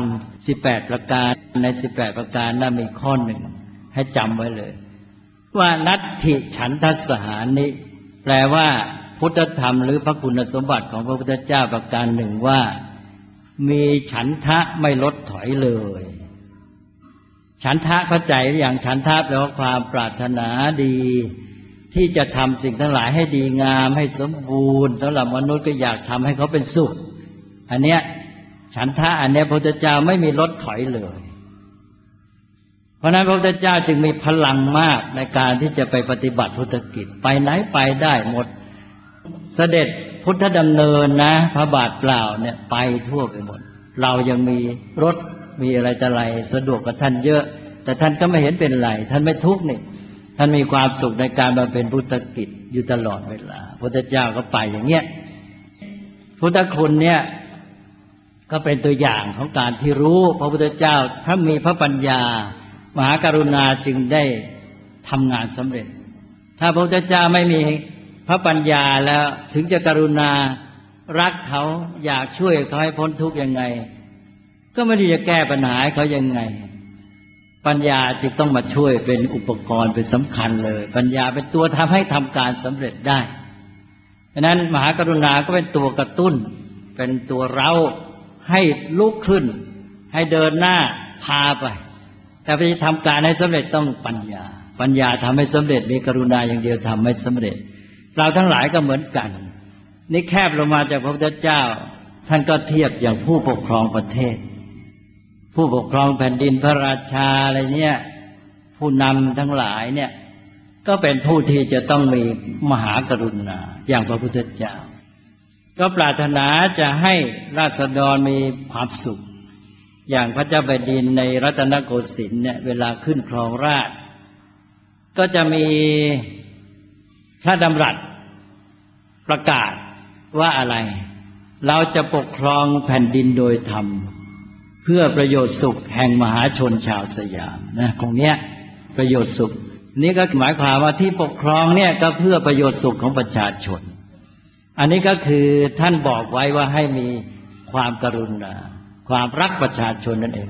18ประการใน18ประการนั้นมีข้อหนึ่งให้จำไว้เลยว่านัตถิฉันทัสสหานิแปลว่าพุทธธรรมหรือพระคุณสมบัติของพระพุทธเจ้าประการหนึ่งว่ามีฉันทะไม่ลดถอยเลยฉันทะเข้าใจอย่างฉันทะแปลว่าความปรารถนาดีที่จะทำสิ่งทั้งหลายให้ดีงามให้สมบูรณ์สำหรับมนุษย์ก็อยากทำให้เขาเป็นสุขอันเนี้ยฉันทะอันเนี้ยพระพุทธเจ้าไม่มีลดถอยเลยเพราะนั้นพระพุทธเจ้าจึงมีพลังมากในการที่จะไปปฏิบัติพุทธกิจไปไหนไปได้หมดเสด็จพุทธดำเนินนะพระบาทเปล่าเนี่ยไปทั่วไปหมดเรายังมีรถมีอะไรแต่ไรสะดวกกับท่านเยอะแต่ท่านก็ไม่เห็นเป็นไรท่านไม่ทุกข์นี่ท่านมีความสุขในการบำเพ็ญพุทธกิจอยู่ตลอดเวลาพระพุทธเจ้าก็ไปอย่างเงี้ยพุทธคุณเนี่ยก็เป็นตัวอย่างของการที่รู้พระพุทธเจ้าถ้ามีพระปัญญามหากรุณาจึงได้ทำงานสำเร็จถ้าพระพุทธเจ้าไม่มีพระปัญญาแล้วถึงจะกรุณารักเขาอยากช่วยเขาให้พ้นทุกข์ยังไงก็ไม่ได้จะแก้ปัญหาเขายังไงปัญญาจึงต้องมาช่วยเป็นอุปกรณ์เป็นสำคัญเลยปัญญาเป็นตัวทำให้ทำการสำเร็จได้ฉะนั้นมหากรุณาก็เป็นตัวกระตุ้นเป็นตัวเร้าให้ลุกขึ้นให้เดินหน้าพาไปแต่ไปทำการให้สำเร็จต้องปัญญาทำให้สำเร็จมีกรุณาอย่างเดียวทำไม่สำเร็จเราทั้งหลายก็เหมือนกันนี่แคบลงมาจากพระพุทธเจ้าท่านก็เทียบอย่างผู้ปกครองประเทศผู้ปกครองแผ่นดินพระราชาอะไรเนี่ยผู้นำทั้งหลายเนี่ยก็เป็นผู้ที่จะต้องมีมหากรุณาอย่างพระพุทธเจ้าก็ปรารถนาจะให้ราษฎรมีความสุขอย่างพระเจ้าแผ่นดินในรัตนโกสินทร์เนี่ยเวลาขึ้นครองราชย์ก็จะมีพระดำรัสประกาศว่าอะไรเราจะปกครองแผ่นดินโดยธรรมเพื่อประโยชน์สุขแห่งมหาชนชาวสยามนะตรงเนี้ยประโยชน์สุขนี่ก็หมายความว่าที่ปกครองเนี่ยก็เพื่อประโยชน์สุขของประชาชนอันนี้ก็คือท่านบอกไว้ว่าให้มีความกรุณาความรักประชาชนนั่นเอง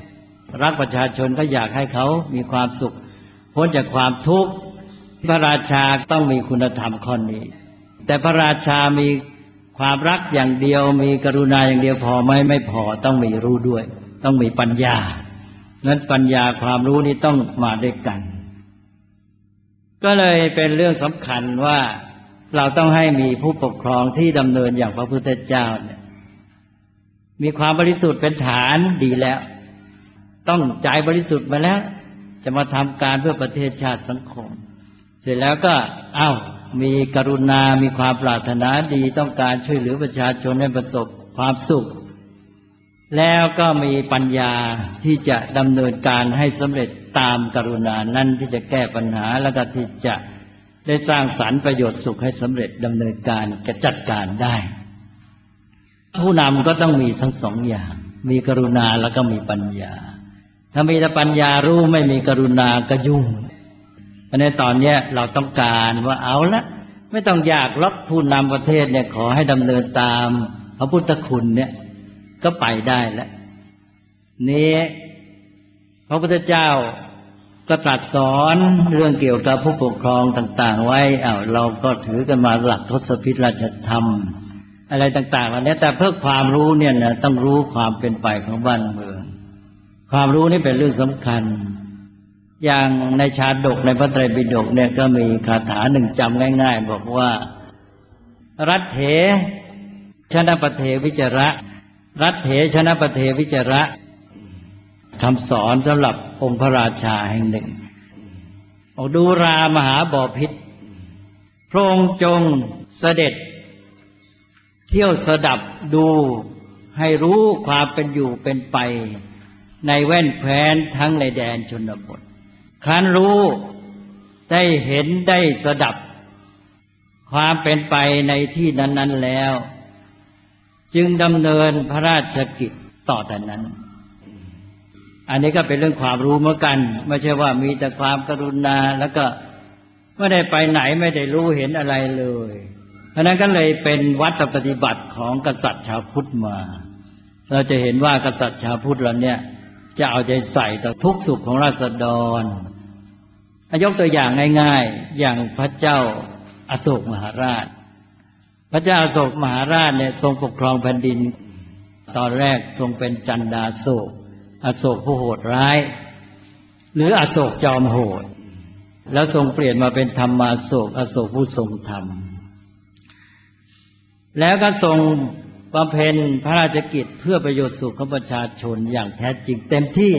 รักประชาชนก็อยากให้เขามีความสุขพ้นจากความทุกข์พระราชาต้องมีคุณธรรมข้อนี้แต่พระราชามีความรักอย่างเดียวมีกรุณาอย่างเดียวพอไหมไม่พอต้องมีรู้ด้วยต้องมีปัญญานั้นปัญญาความรู้นี้ต้องมาด้วยกันก็เลยเป็นเรื่องสำคัญว่าเราต้องให้มีผู้ปกครองที่ดำเนินอย่างพระพุทธเจ้าเนี่ยมีความบริสุทธิ์เป็นฐานดีแล้วต้องใจบริสุทธิ์มาแล้วจะมาทำการเพื่อประเทศชาติสังคมเสร็จแล้วก็มีกรุณามีความปรารถนาดีต้องการช่วยเหลือประชาชนให้ประสบความสุขแล้วก็มีปัญญาที่จะดำเนินการให้สำเร็จตามกรุณานั้นที่จะแก้ปัญหาแล้วก็ที่จะได้สร้างสรรค์ประโยชน์สุขให้สำเร็จดำเนินการจัดการได้ผู้นำก็ต้องมีทั้งสองอย่างมีกรุณาแล้วก็มีปัญญาถ้ามีแต่ปัญญารู้ไม่มีกรุณาก็ยุ่งเพราะในตอนนี้เราต้องการว่าเอาละไม่ต้องอยากรับผู้นำประเทศเนี่ยขอให้ดำเนินตามพระพุทธคุณเนี่ยก็ไปได้แล้วนี้พระพุทธเจ้าก็ตรัสสอนเรื่องเกี่ยวกับผู้ปกครองต่างๆไว้เราก็ถือกันมาหลักทศพิธราชธรรมอะไรต่างๆเหล่านี้แต่เพื่อความรู้เนี่ยนะต้องรู้ความเป็นไปของบ้านเมืองความรู้นี่เป็นเรื่องสำคัญอย่างในชาดกในพระไตรปิฎกเนี่ยก็มีคาถาหนึ่งจำง่ายๆบอกว่ารัตเถชนะปเทวิจระรัตเถชนะปเทวิจระคำสอนสำหรับองค์พระราชาแห่งหนึ่งดูรามหาบพิตรพระองค์จงเสด็จเที่ยวสดับดูให้รู้ความเป็นอยู่เป็นไปในแว่นแคว้นทั้งในแดนชนบทครั้นรู้ได้เห็นได้สดับความเป็นไปในที่นั้นๆแล้วจึงดำเนินพระราชกิจต่อแต่นั้นอันนี้ก็เป็นเรื่องความรู้เหมือนกันไม่ใช่ว่ามีแต่ความกรุณาแล้วก็ไม่ได้ไปไหนไม่ได้รู้เห็นอะไรเลยเพราะนั้นก็เลยเป็นวัดปฏิบัติของกษัตริย์ชาวพุทธมาเราจะเห็นว่ากษัตริย์ชาวพุทธเราเนี่ยจะเอาใจใส่ต่อทุกสุขของราษฎรยกตัวอย่างง่ายๆอย่างพระเจ้าอโศกมหาราชพระเจ้าอโศกมหาราชเนี่ยทรงปกครองแผ่นดินตอนแรกทรงเป็นจันดาโศกอโศกผู้โหดร้ายหรืออโศกจอมโหดแล้วทรงเปลี่ยนมาเป็นธรรมาโศกอโศกผู้ทรงธรรมแล้วก็ทรงบำเพ็ญพระราชกิจเพื่อประโยชน์สุขของประชาชนอย่างแท้จริงเต็มที่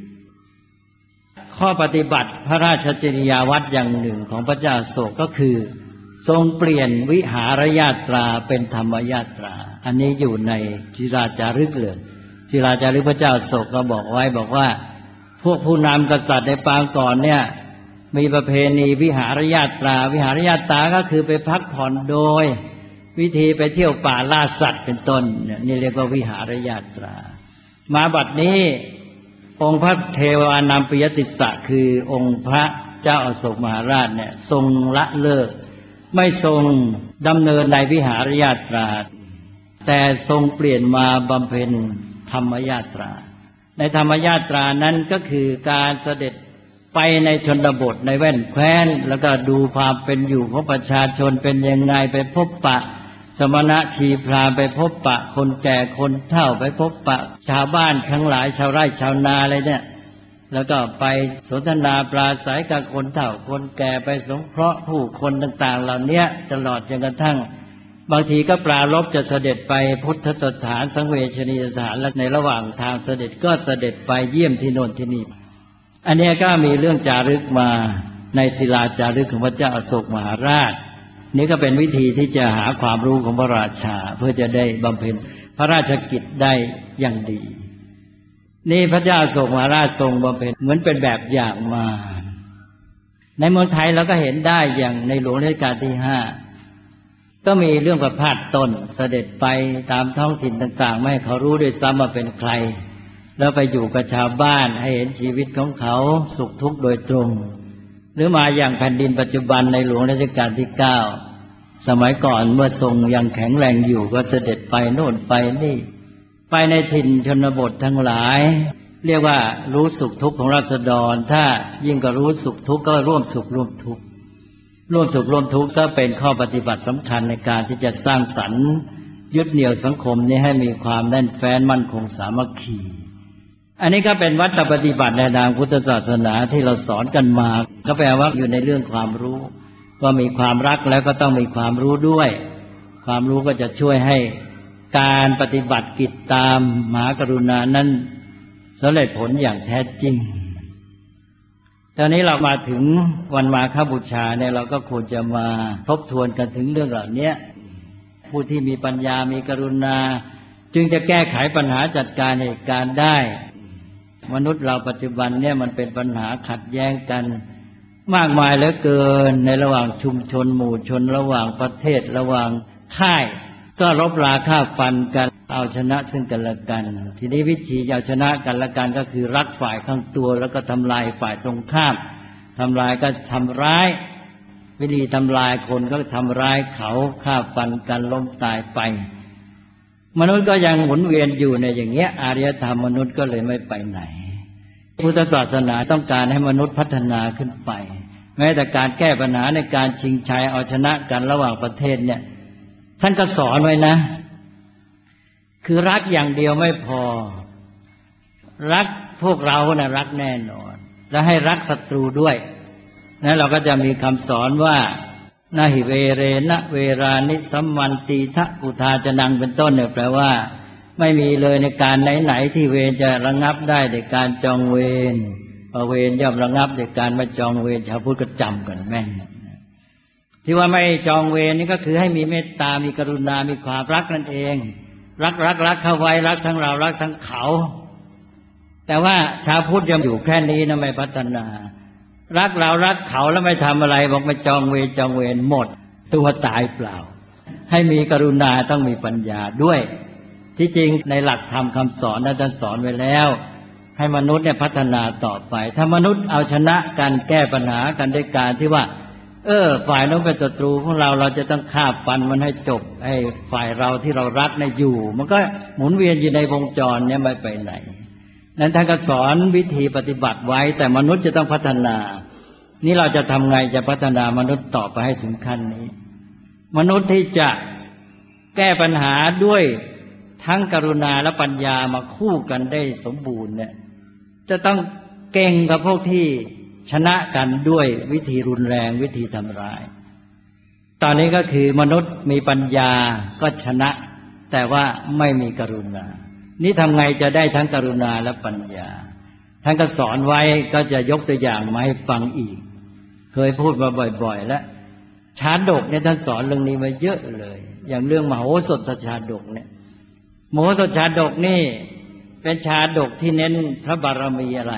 ข้อปฏิบัติพระราชจริยาวัดอย่างหนึ่งของพระเจ้าอโศกก็คือทรงเปลี่ยนวิหารญาตราเป็นธรรมญาตราอันนี้อยู่ในศิลาจารึกเลยศิลาจารึกพระเจ้าอโศกก็บอกไว้บอกว่าพวกผู้นำกษัตริย์ในปางก่อนเนี่ยมีประเพณีวิหารญาตราวิหารญาตราก็คือไปพักผ่อนโดยวิธีไปเที่ยวป่าล่าสัตว์เป็นต้นนี่เรียกว่าวิหารญาตรามาบัดนี้องค์พระเทวานามปิยติสสะคือองค์พระเจ้าอโศกมหาราชเนี่ยทรงละเลิกไม่ทรงดำเนินในวิหารญาตราแต่ทรงเปลี่ยนมาบำเพ็ญธรรมญาตราในธรรมญาตรานั้นก็คือการเสด็จไปในชนบทในแว่นแคว้นแล้วก็ดูความเป็นอยู่ของประชาชนเป็นยังไงไปพบปะสมณะชีพราหมณ์ไปพบปะคนแก่คนเฒ่าไปพบปะชาวบ้านทั้งหลายชาวไร่ชาวนาอะไรเนี่ยแล้วก็ไปสนทนาปราศัยกับคนเฒ่าคนแก่ไปสงเคราะห์ผู้คนต่างๆเหล่านี้ตลอดจนกระทั่งบางทีก็ปรารภจะเสด็จไปพุทธสถานสังเวชนียสถานและในระหว่างทางเสด็จก็เสด็จไปเยี่ยมที่โน่นที่นี่อันนี้ก็มีเรื่องจารึกมาในศิลาจารึกของพระเจ้าอโศกมหาราชนี่ก็เป็นวิธีที่จะหาความรู้ของพระราชาเพื่อจะได้บำเพ็ญพระราชกิจได้อย่างดีนี่พระเจ้าอโศกมหาราชทรงบำเพ็ญเหมือนเป็นแบบอย่างมาในเมืองไทยเราก็เห็นได้อย่างในหลวงรัชกาลที่5ก็มีเรื่องประพาสต้นเสด็จไปตามท้องถิ่นต่างๆไม่ให้เขารู้ด้วยซ้ำว่าเป็นใครแล้วไปอยู่กับชาวบ้านให้เห็นชีวิตของเขาสุขทุกข์โดยตรงหรือมาอย่างแผ่นดินปัจจุบันในหลวงรัชกาลที่9สมัยก่อนเมื่อทรงยังแข็งแรงอยู่ก็เสด็จไปโน่นไปนี่ไปในถิ่นชนบททั้งหลายเรียกว่ารู้สุขทุกข์ของราษฎรถ้ายิ่งก็รู้สุขทุกข์ก็ร่วมสุขร่วมทุกข์ร่วมสุขร่วมทุกข์ก็เป็นข้อปฏิบัติสำคัญในการที่จะสร้างสรรค์ยึดเหนี่ยวสังคมนี้ให้มีความแน่นแฟ้นมั่นคงสามัคคีอันนี้ก็เป็นวัตถปฏิบัติในทางพุทธศาสนาที่เราสอนกันมาก็แปลว่าอยู่ในเรื่องความรู้ว่ามีความรักแล้วก็ต้องมีความรู้ด้วยความรู้ก็จะช่วยให้การปฏิบัติกิจตามมหากรุณานั้นสำเร็จผลอย่างแท้จริงตอนนี้เรามาถึงวันมาฆบูชาเนี่ยเราก็ควรจะมาทบทวนกันถึงเรื่องเหล่านี้ผู้ที่มีปัญญามีกรุณาจึงจะแก้ไขปัญหาจัดการเหตุการณ์ได้มนุษย์เราปัจจุบันเนี่ยมันเป็นปัญหาขัดแย้งกันมากมายเหลือเกินในระหว่างชุมชนหมู่ชนระหว่างประเทศระหว่างค่ายก็รบราฆ่าฟันกันเอาชนะซึ่งกันและกันทีนี้วิธีเอาชนะกันและกันก็คือรักฝ่ายข้างตัวแล้วก็ทำลายฝ่ายตรงข้ามทำลายก็ทำร้ายวิธีทำลายคนก็ทำร้ายเขาฆ่าฟันกันล้มตายไปมนุษย์ก็ยังหมุนเวียนอยู่ในอย่างเงี้ยอารยธรรมมนุษย์ก็เลยไม่ไปไหนพุทธศาสนาต้องการให้มนุษย์พัฒนาขึ้นไปแม้แต่การแก้ปัญหาในการชิงชัยเอาชนะกันระหว่างประเทศเนี่ยท่านก็สอนไว้นะคือรักอย่างเดียวไม่พอรักพวกเรานะรักแน่นอนและให้รักศัตรูด้วยนั้นเราก็จะมีคำสอนว่านาหิเวเรนะเวรานิสัมมันติทะอุทาจนังเป็นต้นเนี่ยแปลว่าไม่มีเลยในการไหนๆที่เวรจะระงับได้ในการจองเวรเวรย่อมระงับในการมาจองเวรชาวพุทธก็จำกันแม่นที่ว่าไม่จองเวรนี่ก็คือให้มีเมตตามีกรุณามีความรักนั่นเองรักเข้าไว้รักทั้งเรารักทั้งเขาแต่ว่าชาวพุทธยังอยู่แค่นี้นะไม่พัฒนารักเรารักเขาแล้วไม่ทำอะไรบอกไม่จองเวรหมดตัวตายเปล่าให้มีกรุณาต้องมีปัญญาด้วยที่จริงในหลักธรรมคำสอนอาจารย์สอนไว้แล้วให้มนุษย์เนี่ยพัฒนาต่อไปถ้ามนุษย์เอาชนะกันแก้ปัญหากันด้วยการที่ว่าฝ่ายนั้นเป็นศัตรูของเราเราจะต้องฆ่าฟันมันให้จบให้ฝ่ายเราที่เรารักเนี่ยอยู่มันก็หมุนเวียนอยู่ในวงจรเนี่ยไม่ไปไหนนั้นท่านก็สอนวิธีปฏิบัติไว้แต่มนุษย์จะต้องพัฒนานี่เราจะทำไงจะพัฒนามนุษย์ต่อไปให้ถึงขั้นนี้มนุษย์ที่จะแก้ปัญหาด้วยทั้งกรุณาและปัญญามาคู่กันได้สมบูรณ์เนี่ยจะต้องเก่งกับพวกที่ชนะกันด้วยวิธีรุนแรงวิธีทำร้ายตอนนี้ก็คือมนุษย์มีปัญญาก็ชนะแต่ว่าไม่มีกรุณานี่ทำไงจะได้ทั้งกรุณาและปัญญาท่านก็สอนไว้ก็จะยกตัวอย่างมาให้ฟังอีกเคยพูดมาบ่อยๆแล้วชาดกเนี่ยท่านสอนเรื่องนี้มาเยอะเลยอย่างเรื่องมโหสถชาดกเนี่ยมโหสถชาดกนี่เป็นชาดกที่เน้นพระบารมีอะไร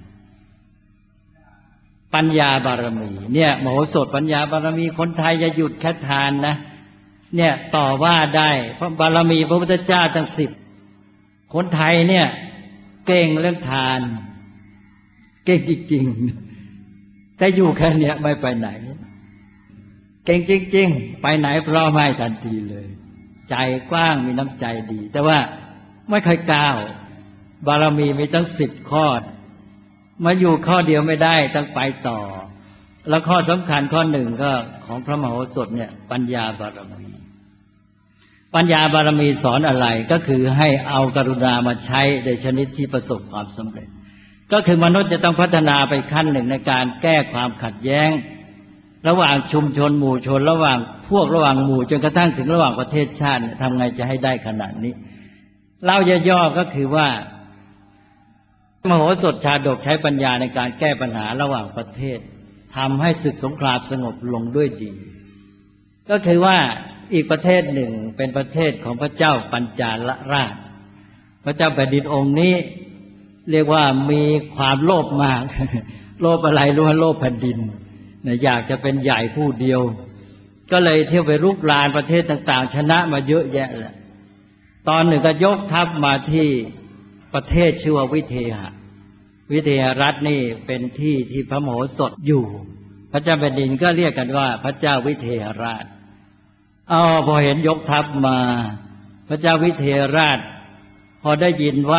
ปัญญาบารมีเนี่ยมโหสถปัญญาบารมีคนไทยจะหยุดแค่ทานนะเนี่ยต่อว่าได้เพราะบารมีพระพุทธเจ้าทั้ง10คนไทยเนี่ยเก่งเรื่องทานเก่งจริงๆแต่อยู่แค่เนี้ยไม่ไปไหนเก่งจริงๆไปไหนเพราะไม่ทันทีเลยใจกว้างมีน้ำใจดีแต่ว่าไม่เคยก้าวบารมีมีตั้ง10 ข้อมาอยู่ข้อเดียวไม่ได้ต้องไปต่อแล้วข้อสำคัญข้อหนึ่งก็ของพระมโหสถเนี่ยปัญญาบารมีปัญญาบารมีสอนอะไรก็คือให้เอากรุณามาใช้ในชนิดที่ประสบความสำเร็จก็คือมนุษย์จะต้องพัฒนาไปขั้นหนึ่งในการแก้ความขัดแย้งระหว่างชุมชนหมู่ชนระหว่างพวกระหว่างหมู่จนกระทั่งถึงระหว่างประเทศชาติทำไงจะให้ได้ขนาดนี้เล่าย่อๆก็คือว่ามโหสถชาดกใช้ปัญญาในการแก้ปัญหาระหว่างประเทศทำให้ศึกสงครามสงบลงด้วยดีก็คือว่าอีกประเทศหนึ่งเป็นประเทศของพระเจ้าปัญจาลราชพระเจ้าแผ่นดินองค์นี้เรียกว่ามีความโลภมาก โลภอะไรรู้ไหมโลภแผ่นดินอยากจะเป็นใหญ่ผู้เดียวก็เลยเที่ยวไปรุกรานประเทศต่างๆชนะมาเยอะแยะแหละตอนหนึ่งก็ยกทัพมาที่ประเทศชื่อว่าวิเทหรัฐนี่เป็นที่ที่พระมโหสถอยู่พระเจ้าแผ่นดินก็เรียกกันว่าพระเจ้าวิเทหราชพอเห็นยกทัพมาพระเจ้าวิเทหราชพอได้ยินว่า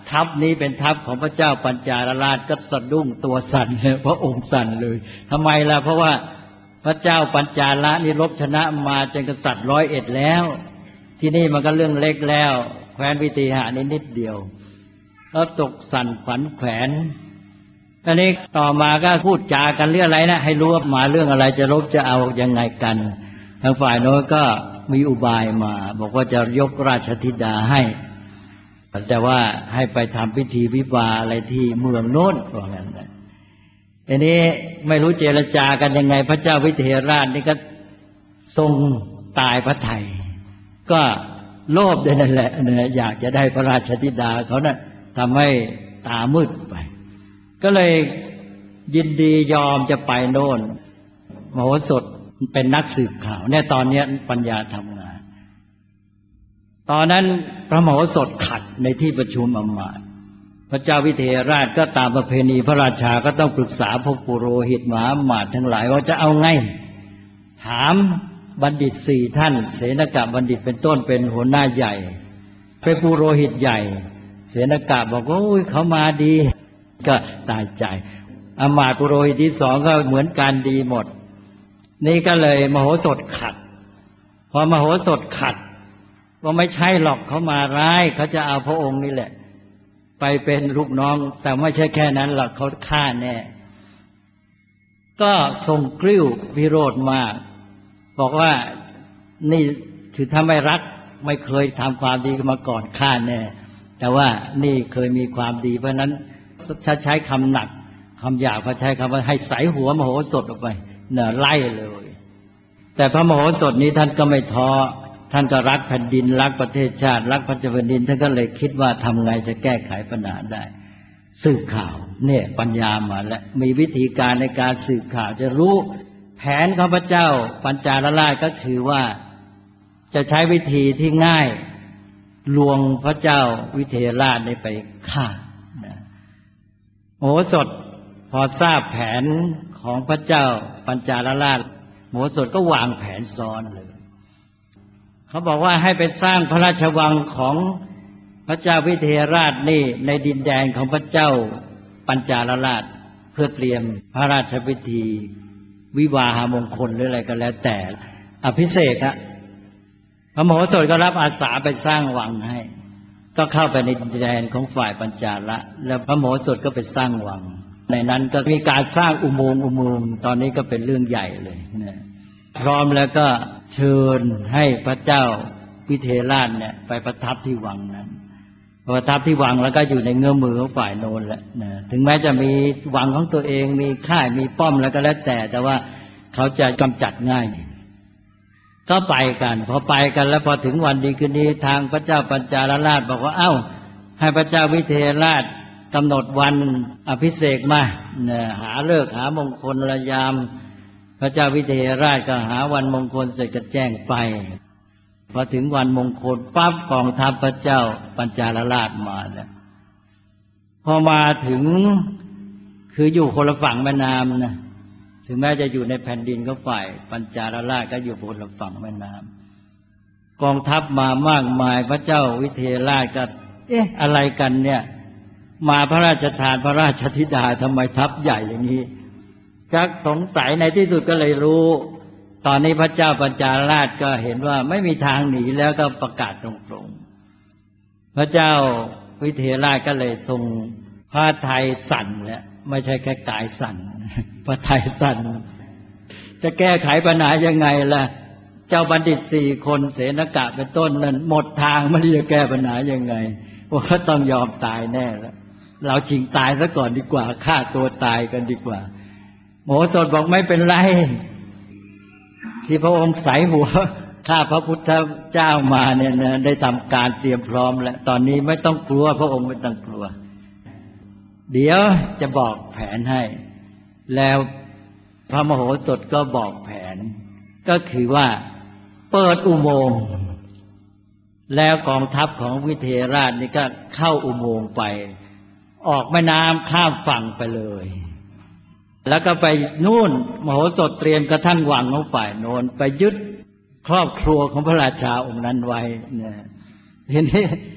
ทัพนี้เป็นทัพของพระเจ้าปัญจาลราชก็สะดุ้งตัวสั่นเลยพระองค์สั่นเลยทำไมล่ะเพราะว่าพระเจ้าปัญจาละนี่รบชนะมาจนกษัตริย์101แล้วที่นี่มันก็เรื่องเล็กแล้วแคว้นวิเทหะนิดเดียวแล้วตกสั่นขวัญแขวนอันนี้ต่อมาก็พูดจากันเรื่องอะไรนะให้รู้ว่ามาเรื่องอะไรจะรบจะเอายังไงกันทางฝ่ายโน้นก็มีอุบายมาบอกว่าจะยกราชธิดาให้แต่ว่าให้ไปทำพิธีวิวาอะไรที่เมืองโน้นว่างั้นนะอันนี้ไม่รู้เจรจากันยังไงพระเจ้าวิเทหราชนี่ก็ทรงตายพระทัยก็โลภด้วยนั่นแหละอยากจะได้พระราชธิดาเขานะ่ะทำให้ตามืดไปก็เลยยินดียอมจะไปโน่นมโหสถเป็นนักสืบข่าวเนี่ยตอนนี้ปัญญาทำงานตอนนั้นพระมโหสถขัดในที่ประชุมอมาตย์พระเจ้าวิเทหราชก็ตามประเพณีพระราชาก็ต้องปรึกษาพวกปุโรหิตมหาอมาตย์ทั้งหลายว่าจะเอาไงถามบัณฑิต4ท่านเสนกะบัณฑิตเป็นต้นเป็นหัวหน้าใหญ่เป็นปุโรหิตใหญ่เสนกะบอกว่าเขามาดีก็ตายใจอมาตย์ปุโรหิตที่2ก็เหมือนกันดีหมดนี่ก็เลยมโหสถขัดพอมโหสถขัดว่าไม่ใช่หรอกเขามาร้ายเขาจะเอาพระองค์นี่แหละไปเป็นลูกน้องแต่ไม่ใช่แค่นั้นหรอกเขาฆ่าแน่ก็ทรงกริ้ววิโรธมากบอกว่านี่คือถ้าไม่รักไม่เคยทำความดีมาก่อนฆ่าแน่แต่ว่านี่เคยมีความดีเพราะนั้นถ้าใช้คำหนักคำหยาบเขาใช้คำว่าให้ใส่หัวมโหสถออกไปเนี่ยไล่เลยแต่พระมโหสถนี้ท่านก็ไม่ท้อท่านก็รักแผ่นดินรักประเทศชาติรักพระเจ้าแผ่นดินท่านก็เลยคิดว่าทำไงจะแก้ไขปัญหาได้สืบข่าวเนี่ยปัญญามาแล้วมีวิธีการในการสืบข่าวจะรู้แผนของพระเจ้าปัญจาลราชก็คือว่าจะใช้วิธีที่ง่ายลวงพระเจ้าวิเทหราชไปฆ่าโมโหสถพอทราบแผนของพระเจ้าปัญจาลราชโมโหสถก็วางแผนซ้อนเลยเขาบอกว่าให้ไปสร้างพระราชวังของพระเจ้าวิเทหราชนี่ในดินแดนของพระเจ้าปัญจาลราชเพื่อเตรียมพระราชพิธีวิวาหมงคลหรืออะไรก็แล้วแต่อภิเษกอะพระมโหสถก็รับอาสาไปสร้างวังให้ก็เข้าไปในดินแดนของฝ่ายปัญจาละแล้วพระมโหสถก็ไปสร้างวังในนั้นก็มีการสร้างอุโมงค์ตอนนี้ก็เป็นเรื่องใหญ่เลยนะพร้อมแล้วก็เชิญให้พระเจ้าวิเทหราชเนี่ยไปประทับที่วังนั้นประทับที่วังแล้วก็อยู่ในเงื้อมือของฝ่ายโน้นแหละนะถึงแม้จะมีวังของตัวเองมีค่ายมีป้อมแล้วก็แล้วแต่ว่าเขาจะกำจัดง่ายก็ไปกันพอไปกันแล้วพอถึงวันดีคืนดีทางพระเจ้าปัญจาลราชบอกว่าให้พระเจ้าวิเทหราชกำหนดวันอภิเษกมาหาฤกษ์หามงคลระยามพระเจ้าวิเทหราชก็หาวันมงคลเสร็จก็แจ้งไปพอถึงวันมงคลปั๊บกองทัพพระเจ้าปัญจาลราชมาแล้วพอมาถึงคืออยู่คนละฝั่งแม่น้ำนะถึงแม้จะอยู่ในแผ่นดินก็ฝ่ายปัญจาลราชก็อยู่คนละฝั่งแม่น้ำกองทัพมามากมายพระเจ้าวิเทหราชก็อะไรกันเนี่ยมาพระราชทานพระราชธิดาทำไมทัพใหญ่อย่างนี้ก็สงสัยในที่สุดก็เลยรู้ตอนนี้พระเจ้าปัญจาลราชก็เห็นว่าไม่มีทางหนีแล้วก็ประกาศตรงๆพระเจ้าวิเทหราชก็เลยทรงพระทัยสั่นแล้วไม่ใช่แค่กายสั่นพระทัยสั่นจะแก้ไขปัญหายังไงล่ะเจ้าบัณฑิต4คนเสนกะเป็นต้นนั้นหมดทางไม่รู้จะแก้ปัญหายังไงว่าเขาต้องยอมตายแน่แล้วเราชิงตายซะก่อนดีกว่าฆ่าตัวตายกันดีกว่าโมโหสถบอกไม่เป็นไรที่พระองค์ใส่หัวข้าพระพุทธเจ้ามาเนี่ยนะได้ทำการเตรียมพร้อมแล้วตอนนี้ไม่ต้องกลัวพระองค์ไม่ต้องกลัวเดี๋ยวจะบอกแผนให้แล้วพระมโหสถก็บอกแผนก็คือว่าเปิดอุโมงค์แล้วกองทัพของวิเทหราชนี่ก็เข้าอุโมงค์ไปออกแม่น้ำข้ามฝั่งไปเลยแล้วก็ไปนู่นมโหสถเตรียมกระทั่งวังของฝ่ายโน้นไปยึดครอบครัวของพระราชาองค์นั้นไว้เนี่ยทีนี้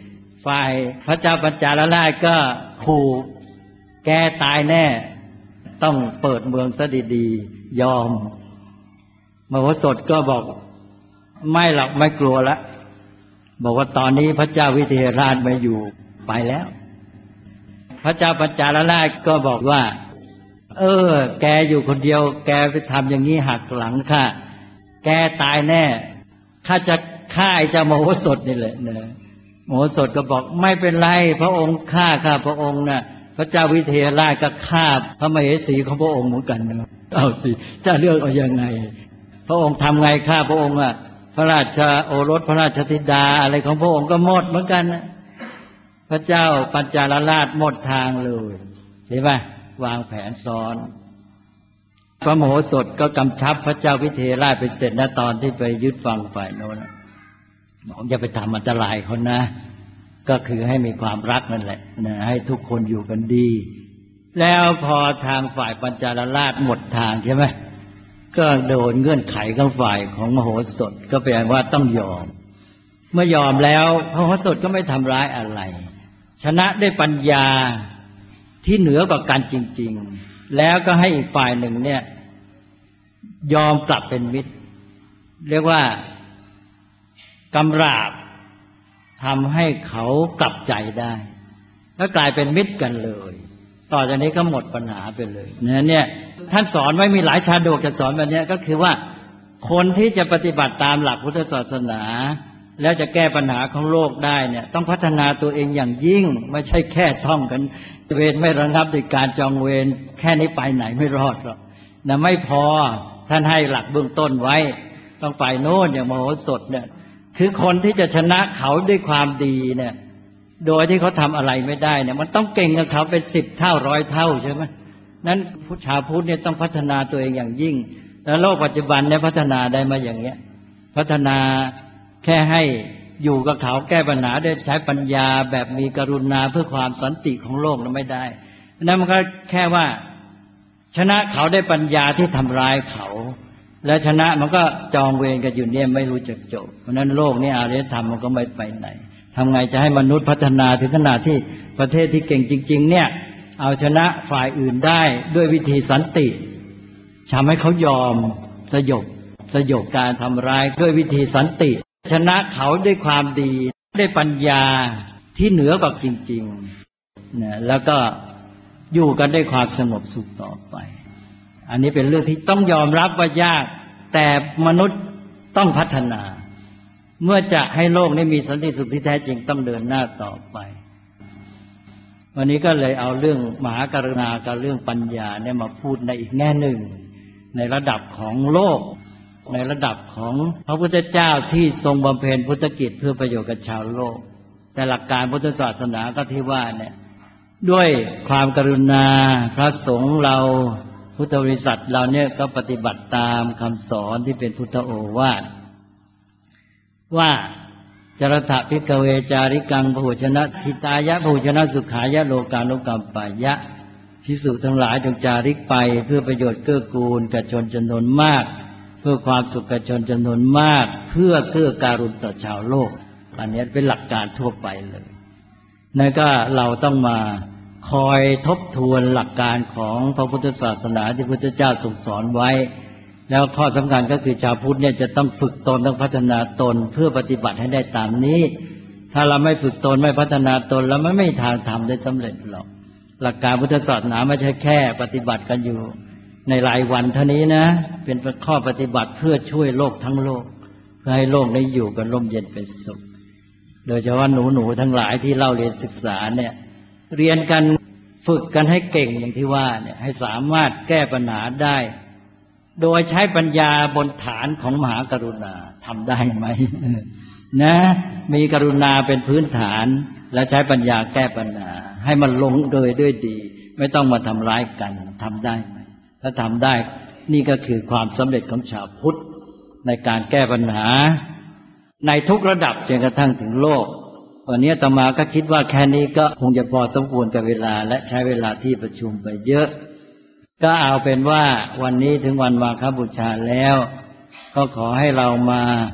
ฝ่ายพระเจ้าปัญจาลราชก็ขู่แกตายแน่ต้องเปิดเมืองซะดีๆยอมมโหสถก็บอกไม่หรอกไม่กลัวละบอกว่าตอนนี้พระเจ้าวิเทหราชมาอยู่ไปแล้วพระเจ้าปัญจาลราชก็บอกว่าแกอยู่คนเดียวแกไปทำอย่างนี้หักหลังข้าแกตายแน่ข้าจะฆ่าไอ้เจ้ามโหสถนี่แหละนะมโหสถก็บอกไม่เป็นไรพระองค์ฆ่าข้าพระองค์น่ะพระเจ้าวิเทหราชก็ฆ่าพระมเหสีของพระองค์เหมือนกันนะเอาสิจะเลือกเอายังไงพระองค์ทำไงฆ่าพระองค์อ่ะพระราชโอรสพระราชธิดาอะไรของพระองค์ก็หมดเหมือนกันนะพระเจ้าปัญจาลราชหมดทางเลยเห็นไหมวางแผนซ้อนพระมโหสถก็กำชับพระเจ้าวิเทหราชไปเสร็จนะตอนที่ไปยึดฝั่งฝ่ายโน้นบอกอย่าไปทำอันตรายเขานะก็คือให้มีความรักนั่นแหละนะให้ทุกคนอยู่กันดีแล้วพอทางฝ่ายปัญจาลราชหมดทางใช่ไหมก็โดนเงื่อนไขของฝ่ายของมโหสถก็แปลว่าต้องยอมเมื่อยอมแล้วพระมโหสถก็ไม่ทำร้ายอะไรชนะด้วยปัญญาที่เหนือกว่ากันจริงๆแล้วก็ให้อีกฝ่ายหนึ่งเนี่ยยอมกลับเป็นมิตรเรียกว่ากำราบทำให้เขากลับใจได้แล้วกลายเป็นมิตรกันเลยต่อจากนี้ก็หมดปัญหาไปเลยเนี่ยท่านสอนไว้มีหลายชาดกจะสอนแบบนี้ก็คือว่าคนที่จะปฏิบัติตามหลักพุทธศาสนาแล้วจะแก้ปัญหาของโลกได้เนี่ยต้องพัฒนาตัวเองอย่างยิ่งไม่ใช่แค่ท่องกันเวรไม่ระงับด้วยการจองเวรแค่นี้ไปไหนไม่รอดหรอกนะไม่พอท่านให้หลักเบื้องต้นไว้ต้องไปโน่นอย่างมโหสถเนี่ยคือคนที่จะชนะเขาด้วยความดีเนี่ยโดยที่เขาทำอะไรไม่ได้เนี่ยมันต้องเก่งกับเขาเป็น10 เท่า100 เท่าใช่ไหมนั้นชาวพุทธเนี่ยต้องพัฒนาตัวเองอย่างยิ่งแล้วโลกปัจจุบันเนี่ยพัฒนาได้มาอย่างเงี้ยพัฒนาแค่ให้อยู่กับเขาแก้ปัญหาด้วยใช้ปัญญาแบบมีกรุณาเพื่อความสันติของโลกนั้นไม่ได้นั่นมันก็แค่ว่าชนะเขาได้ปัญญาที่ทำร้ายเขาและชนะมันก็จองเวรกันอยู่เนี่ยไม่รู้จักจบเพราะนั้นโลกนี้อารยธรรมมันก็ไม่ไปไหนทำไงจะให้มนุษย์พัฒนาถึงขนาดที่ประเทศที่เก่งจริงๆเนี่ยเอาชนะฝ่ายอื่นได้ด้วยวิธีสันติทำให้เขายอมสยบการทำร้ายด้วยวิธีสันติชนะเขาด้วยความดีด้วยปัญญาที่เหนือกว่าจริงๆนะแล้วก็อยู่กันด้วยความสงบสุขต่อไปอันนี้เป็นเรื่องที่ต้องยอมรับว่ายากแต่มนุษย์ต้องพัฒนาเมื่อจะให้โลกนี้มีสันติสุขที่แท้จริงต้องเดินหน้าต่อไปวันนี้ก็เลยเอาเรื่องมหากรุณากับเรื่องปัญญาเนี่ยมาพูดในอีกแง่หนึ่งในระดับของโลกในระดับของพระพุทธเจ้าที่ทรงบำเพ็ญพุทธกิจเพื่อประโยชน์กับชาวโลกแต่หลักการพุทธศาสนาก็ที่ว่าเนี่ยด้วยความกรุณาพระสงฆ์เราพุทธบริษัทเราเนี่ยก็ปฏิบัติตามคำสอนที่เป็นพุทธโอวาทว่าจรถะภิกขเวจาริกังพหุชนะทิตายะพหุชนะสุขายะโลกานุกัมปายะภิกษุทั้งหลายจงจาริกไปเพื่อประโยชน์เกื้อกูลแก่ชนจำนวนมากเพื่อความสุขแก่ชนจำนวนมากเพื่อเกื้อการุณต่อชาวโลกอันนี้เป็นหลักการทั่วไปเลยนั่นก็เราต้องมาคอยทบทวนหลักการของพระพุทธศาสนาที่พระพุทธเจ้าทรงสอนไว้แล้วข้อสำคัญก็คือชาวพุทธเนี่ยจะต้องฝึกตนต้องพัฒนาตนเพื่อปฏิบัติให้ได้ตามนี้ถ้าเราไม่ฝึกตนไม่พัฒนาตนแล้วไม่มีทางทำได้สำเร็จหรอกหลักการพุทธศาสนาไม่ใช่แค่ปฏิบัติกันอยู่ในรายวันเท่านี้นะเป็นข้อปฏิบัติเพื่อช่วยโลกทั้งโลกเพื่อให้โลกได้อยู่กันร่มเย็นเป็นสุขโดยเฉพาะหนูทั้งหลายที่เล่าเรียนศึกษาเนี่ยเรียนกันฝึกกันให้เก่งอย่างที่ว่าเนี่ยให้สามารถแก้ปัญหาได้โดยใช้ปัญญาบนฐานของมหากรุณาทำได้ไหมนะมีกรุณาเป็นพื้นฐานและใช้ปัญญาแก้ปัญหาให้มันลงโดยด้วยดีไม่ต้องมาทำร้ายกันทำได้ไหมถ้าทำได้นี่ก็คือความสำเร็จของชาวพุทธในการแก้ปัญหาในทุกระดับจนกระทั่งถึงโลกวันนี้อาตมาก็คิดว่าแค่นี้ก็คงจะพอสมควรกับเวลาและใช้เวลาที่ประชุมไปเยอะก็เอาเป็นว่าวันนี้ถึงวันมาฆบูชาแล้วก็ขอให้เรามา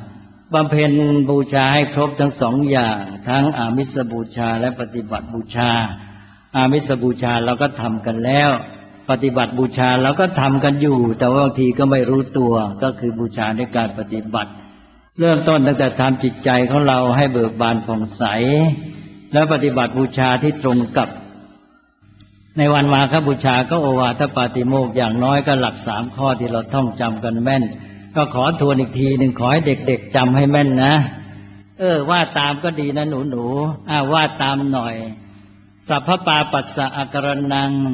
บำเพ็ญบูชาให้ครบทั้งสองอย่างทั้งอามิสบูชาและปฏิบัติบูชาอามิสบูชาเราก็ทำกันแล้วปฏิบัติบูชาเราก็ทำกันอยู่แต่ว่าบางทีก็ไม่รู้ตัวก็คือบูชาในการปฏิบัติเริ่มต้นตั้งแต่ทำจิตใจของเราให้เบิกบานผ่องใสแล้วปฏิบัติบูชาที่ตรงกับในวันมาฆบูชาก็โอวาทปาติโมกข์อย่างน้อยก็หลัก3ข้อที่เราท่องจำกันแม่นก็ขอทวนอีกทีหนึ่งขอให้เด็กๆจำให้แม่นนะว่าตามก็ดีนะหนูๆว่าตามหน่อยสัพพปาปัสสะอาการนัง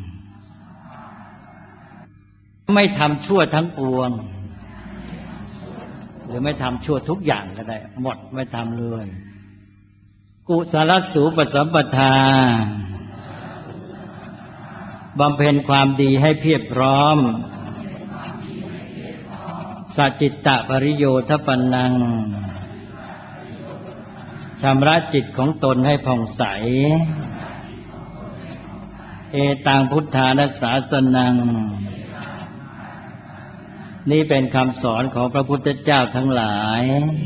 ไม่ทำชั่วทั้งปวงหรือไม่ทำชั่วทุกอย่างก็ได้หมดไม่ทำเลยกุศลสูปสัมปทาบำเพ็ญความดีให้เพียบพร้อมสัจจิตตปริโยทปนังชำระจิตของตนให้ผ่องใสเอตังพุทธานัสสาสนังนี่เป็นคำสอนของพระพุทธเจ้าทั้งหลาย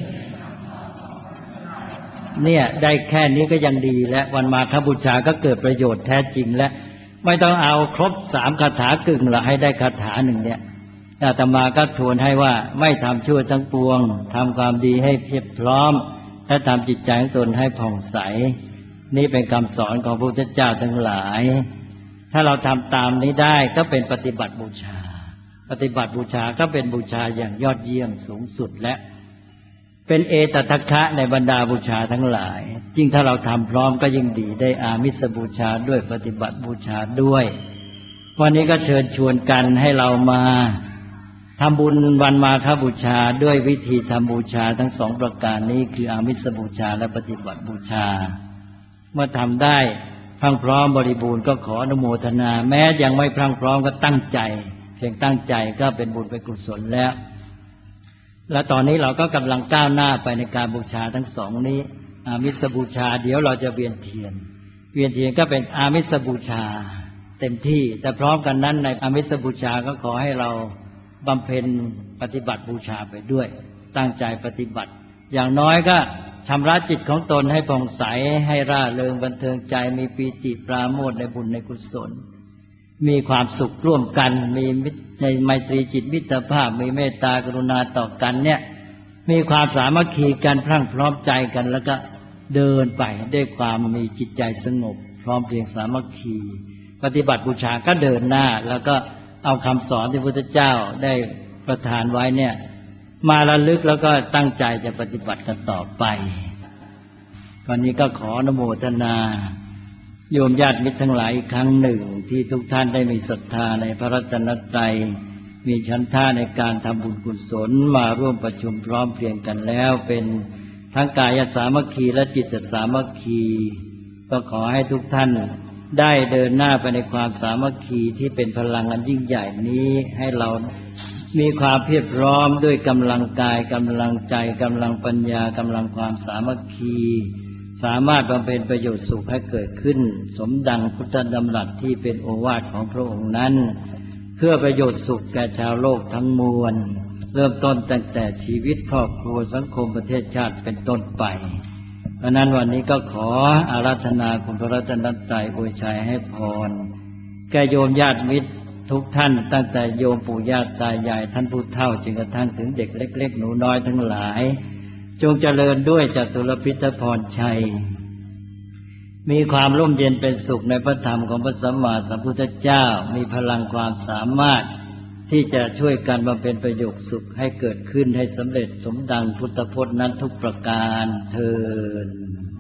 เนี่ยได้แค่นี้ก็ยังดีและวันมาฆบูชาก็เกิดประโยชน์แท้จริงและไม่ต้องเอาครบ3คาถากึ่งละให้ได้คาถาหนึ่งเนี่ยอาตมาก็ทวนให้ว่าไม่ทำชั่วทั้งปวงทำความดีให้เพียบพร้อมและทำจิตใจของตนให้ผ่องใสนี่เป็นคำสอนของพระพุทธเจ้าทั้งหลายถ้าเราทำตามนี้ได้ก็เป็นปฏิบัติบูชาปฏิบัติบูชาก็เป็นบูชาอย่างยอดเยี่ยมสูงสุดและเป็นเอตทัคคะในบรรดาบูชาทั้งหลายยิ่งถ้าเราทำพร้อมก็ยิ่งดีได้อามิสบูชาด้วยปฏิบัติบูชาด้วยวันนี้ก็เชิญชวนกันให้เรามาทำบุญวันมาฆบูชาด้วยวิธีทำบูชาทั้ง2ประการนี้คืออามิสบูชาและปฏิบัติบูชาเมื่อทำได้พรั่งพร้อมบริบูรณ์ก็ขออนุโมทนาแม้ยังไม่พรั่งพร้อมก็ตั้งใจเพียงตั้งใจก็เป็นบุญเป็นกุศลแล้วและตอนนี้เราก็กำลังก้าวหน้าไปในการบูชาทั้งสองนี้อามิสบูชาเดี๋ยวเราจะเวียนเทียนก็เป็นอามิสบูชาเต็มที่แต่พร้อมกันนั้นในอามิสบูชาก็ขอให้เราบำเพ็ญปฏิบัติบูชาไปด้วยตั้งใจปฏิบัติอย่างน้อยก็ชำระจิตของตนให้ผ่องใสให้ร่าเริงบันเทิงใจมีปีติปราโมทย์ในบุญในกุศลมีความสุขร่วมกันมีในไมตรีจิตมิตรภาพมีเมตตากรุณาต่อกันเนี่ยมีความสามัคคีกันพรั่งพร้อมใจกันแล้วก็เดินไปด้วยความมีจิตใจสงบพร้อมเพรียงสามัคคีปฏิบัติบูชาก็เดินหน้าแล้วก็เอาคำสอนที่พระพุทธเจ้าได้ประทานไว้เนี่ยมาระลึกแล้วก็ตั้งใจจะปฏิบัติกันต่อไปวันนี้ก็ขออนุโมทนาโยมญาติมิตรทั้งหลายอีกครั้งหนึ่งที่ทุกท่านได้มีศรัทธาในพระรัตนตรัยมีฉันทะในการทำบุญกุศลมาร่วมประชุมพร้อมเพรียงกันแล้วเป็นทั้งกายสามัคคีและจิตสามัคคีก็ขอให้ทุกท่านได้เดินหน้าไปในความสามัคคีที่เป็นพลังอันยิ่งใหญ่นี้ให้เรามีความเพียรพร้อมด้วยกำลังกายกำลังใจกำลังปัญญากำลังความสามัคคีสามารถบำเพ็ญประโยชน์สุขให้เกิดขึ้นสมดังพุทธดำรัสที่เป็นโอวาทของพระองค์นั้นเพื่อประโยชน์สุขแก่ชาวโลกทั้งมวลเริ่มต้นตั้งแต่ชีวิตครอบครัวสังคมประเทศชาติเป็นต้นไปเพราะนั้นวันนี้ก็ขออาราธนาคุณพระรัตนตรัยอวยชัยให้พรแก่โยมญาติมิตรทุกท่านตั้งแต่โยมปู่ย่าตายายท่านผู้เฒ่าจนกระทั่งถึงเด็กเล็กๆหนูน้อยทั้งหลายจงเจริญด้วยจตุรพิทพรชัยมีความร่มเย็นเป็นสุขในพระธรรมของพระสัมมาสัมพุทธเจ้ามีพลังความสามารถที่จะช่วยกันบำเพ็ญประโยชน์สุขให้เกิดขึ้นให้สำเร็จสมดังพุทธพจน์นั้นทุกประการเทอญ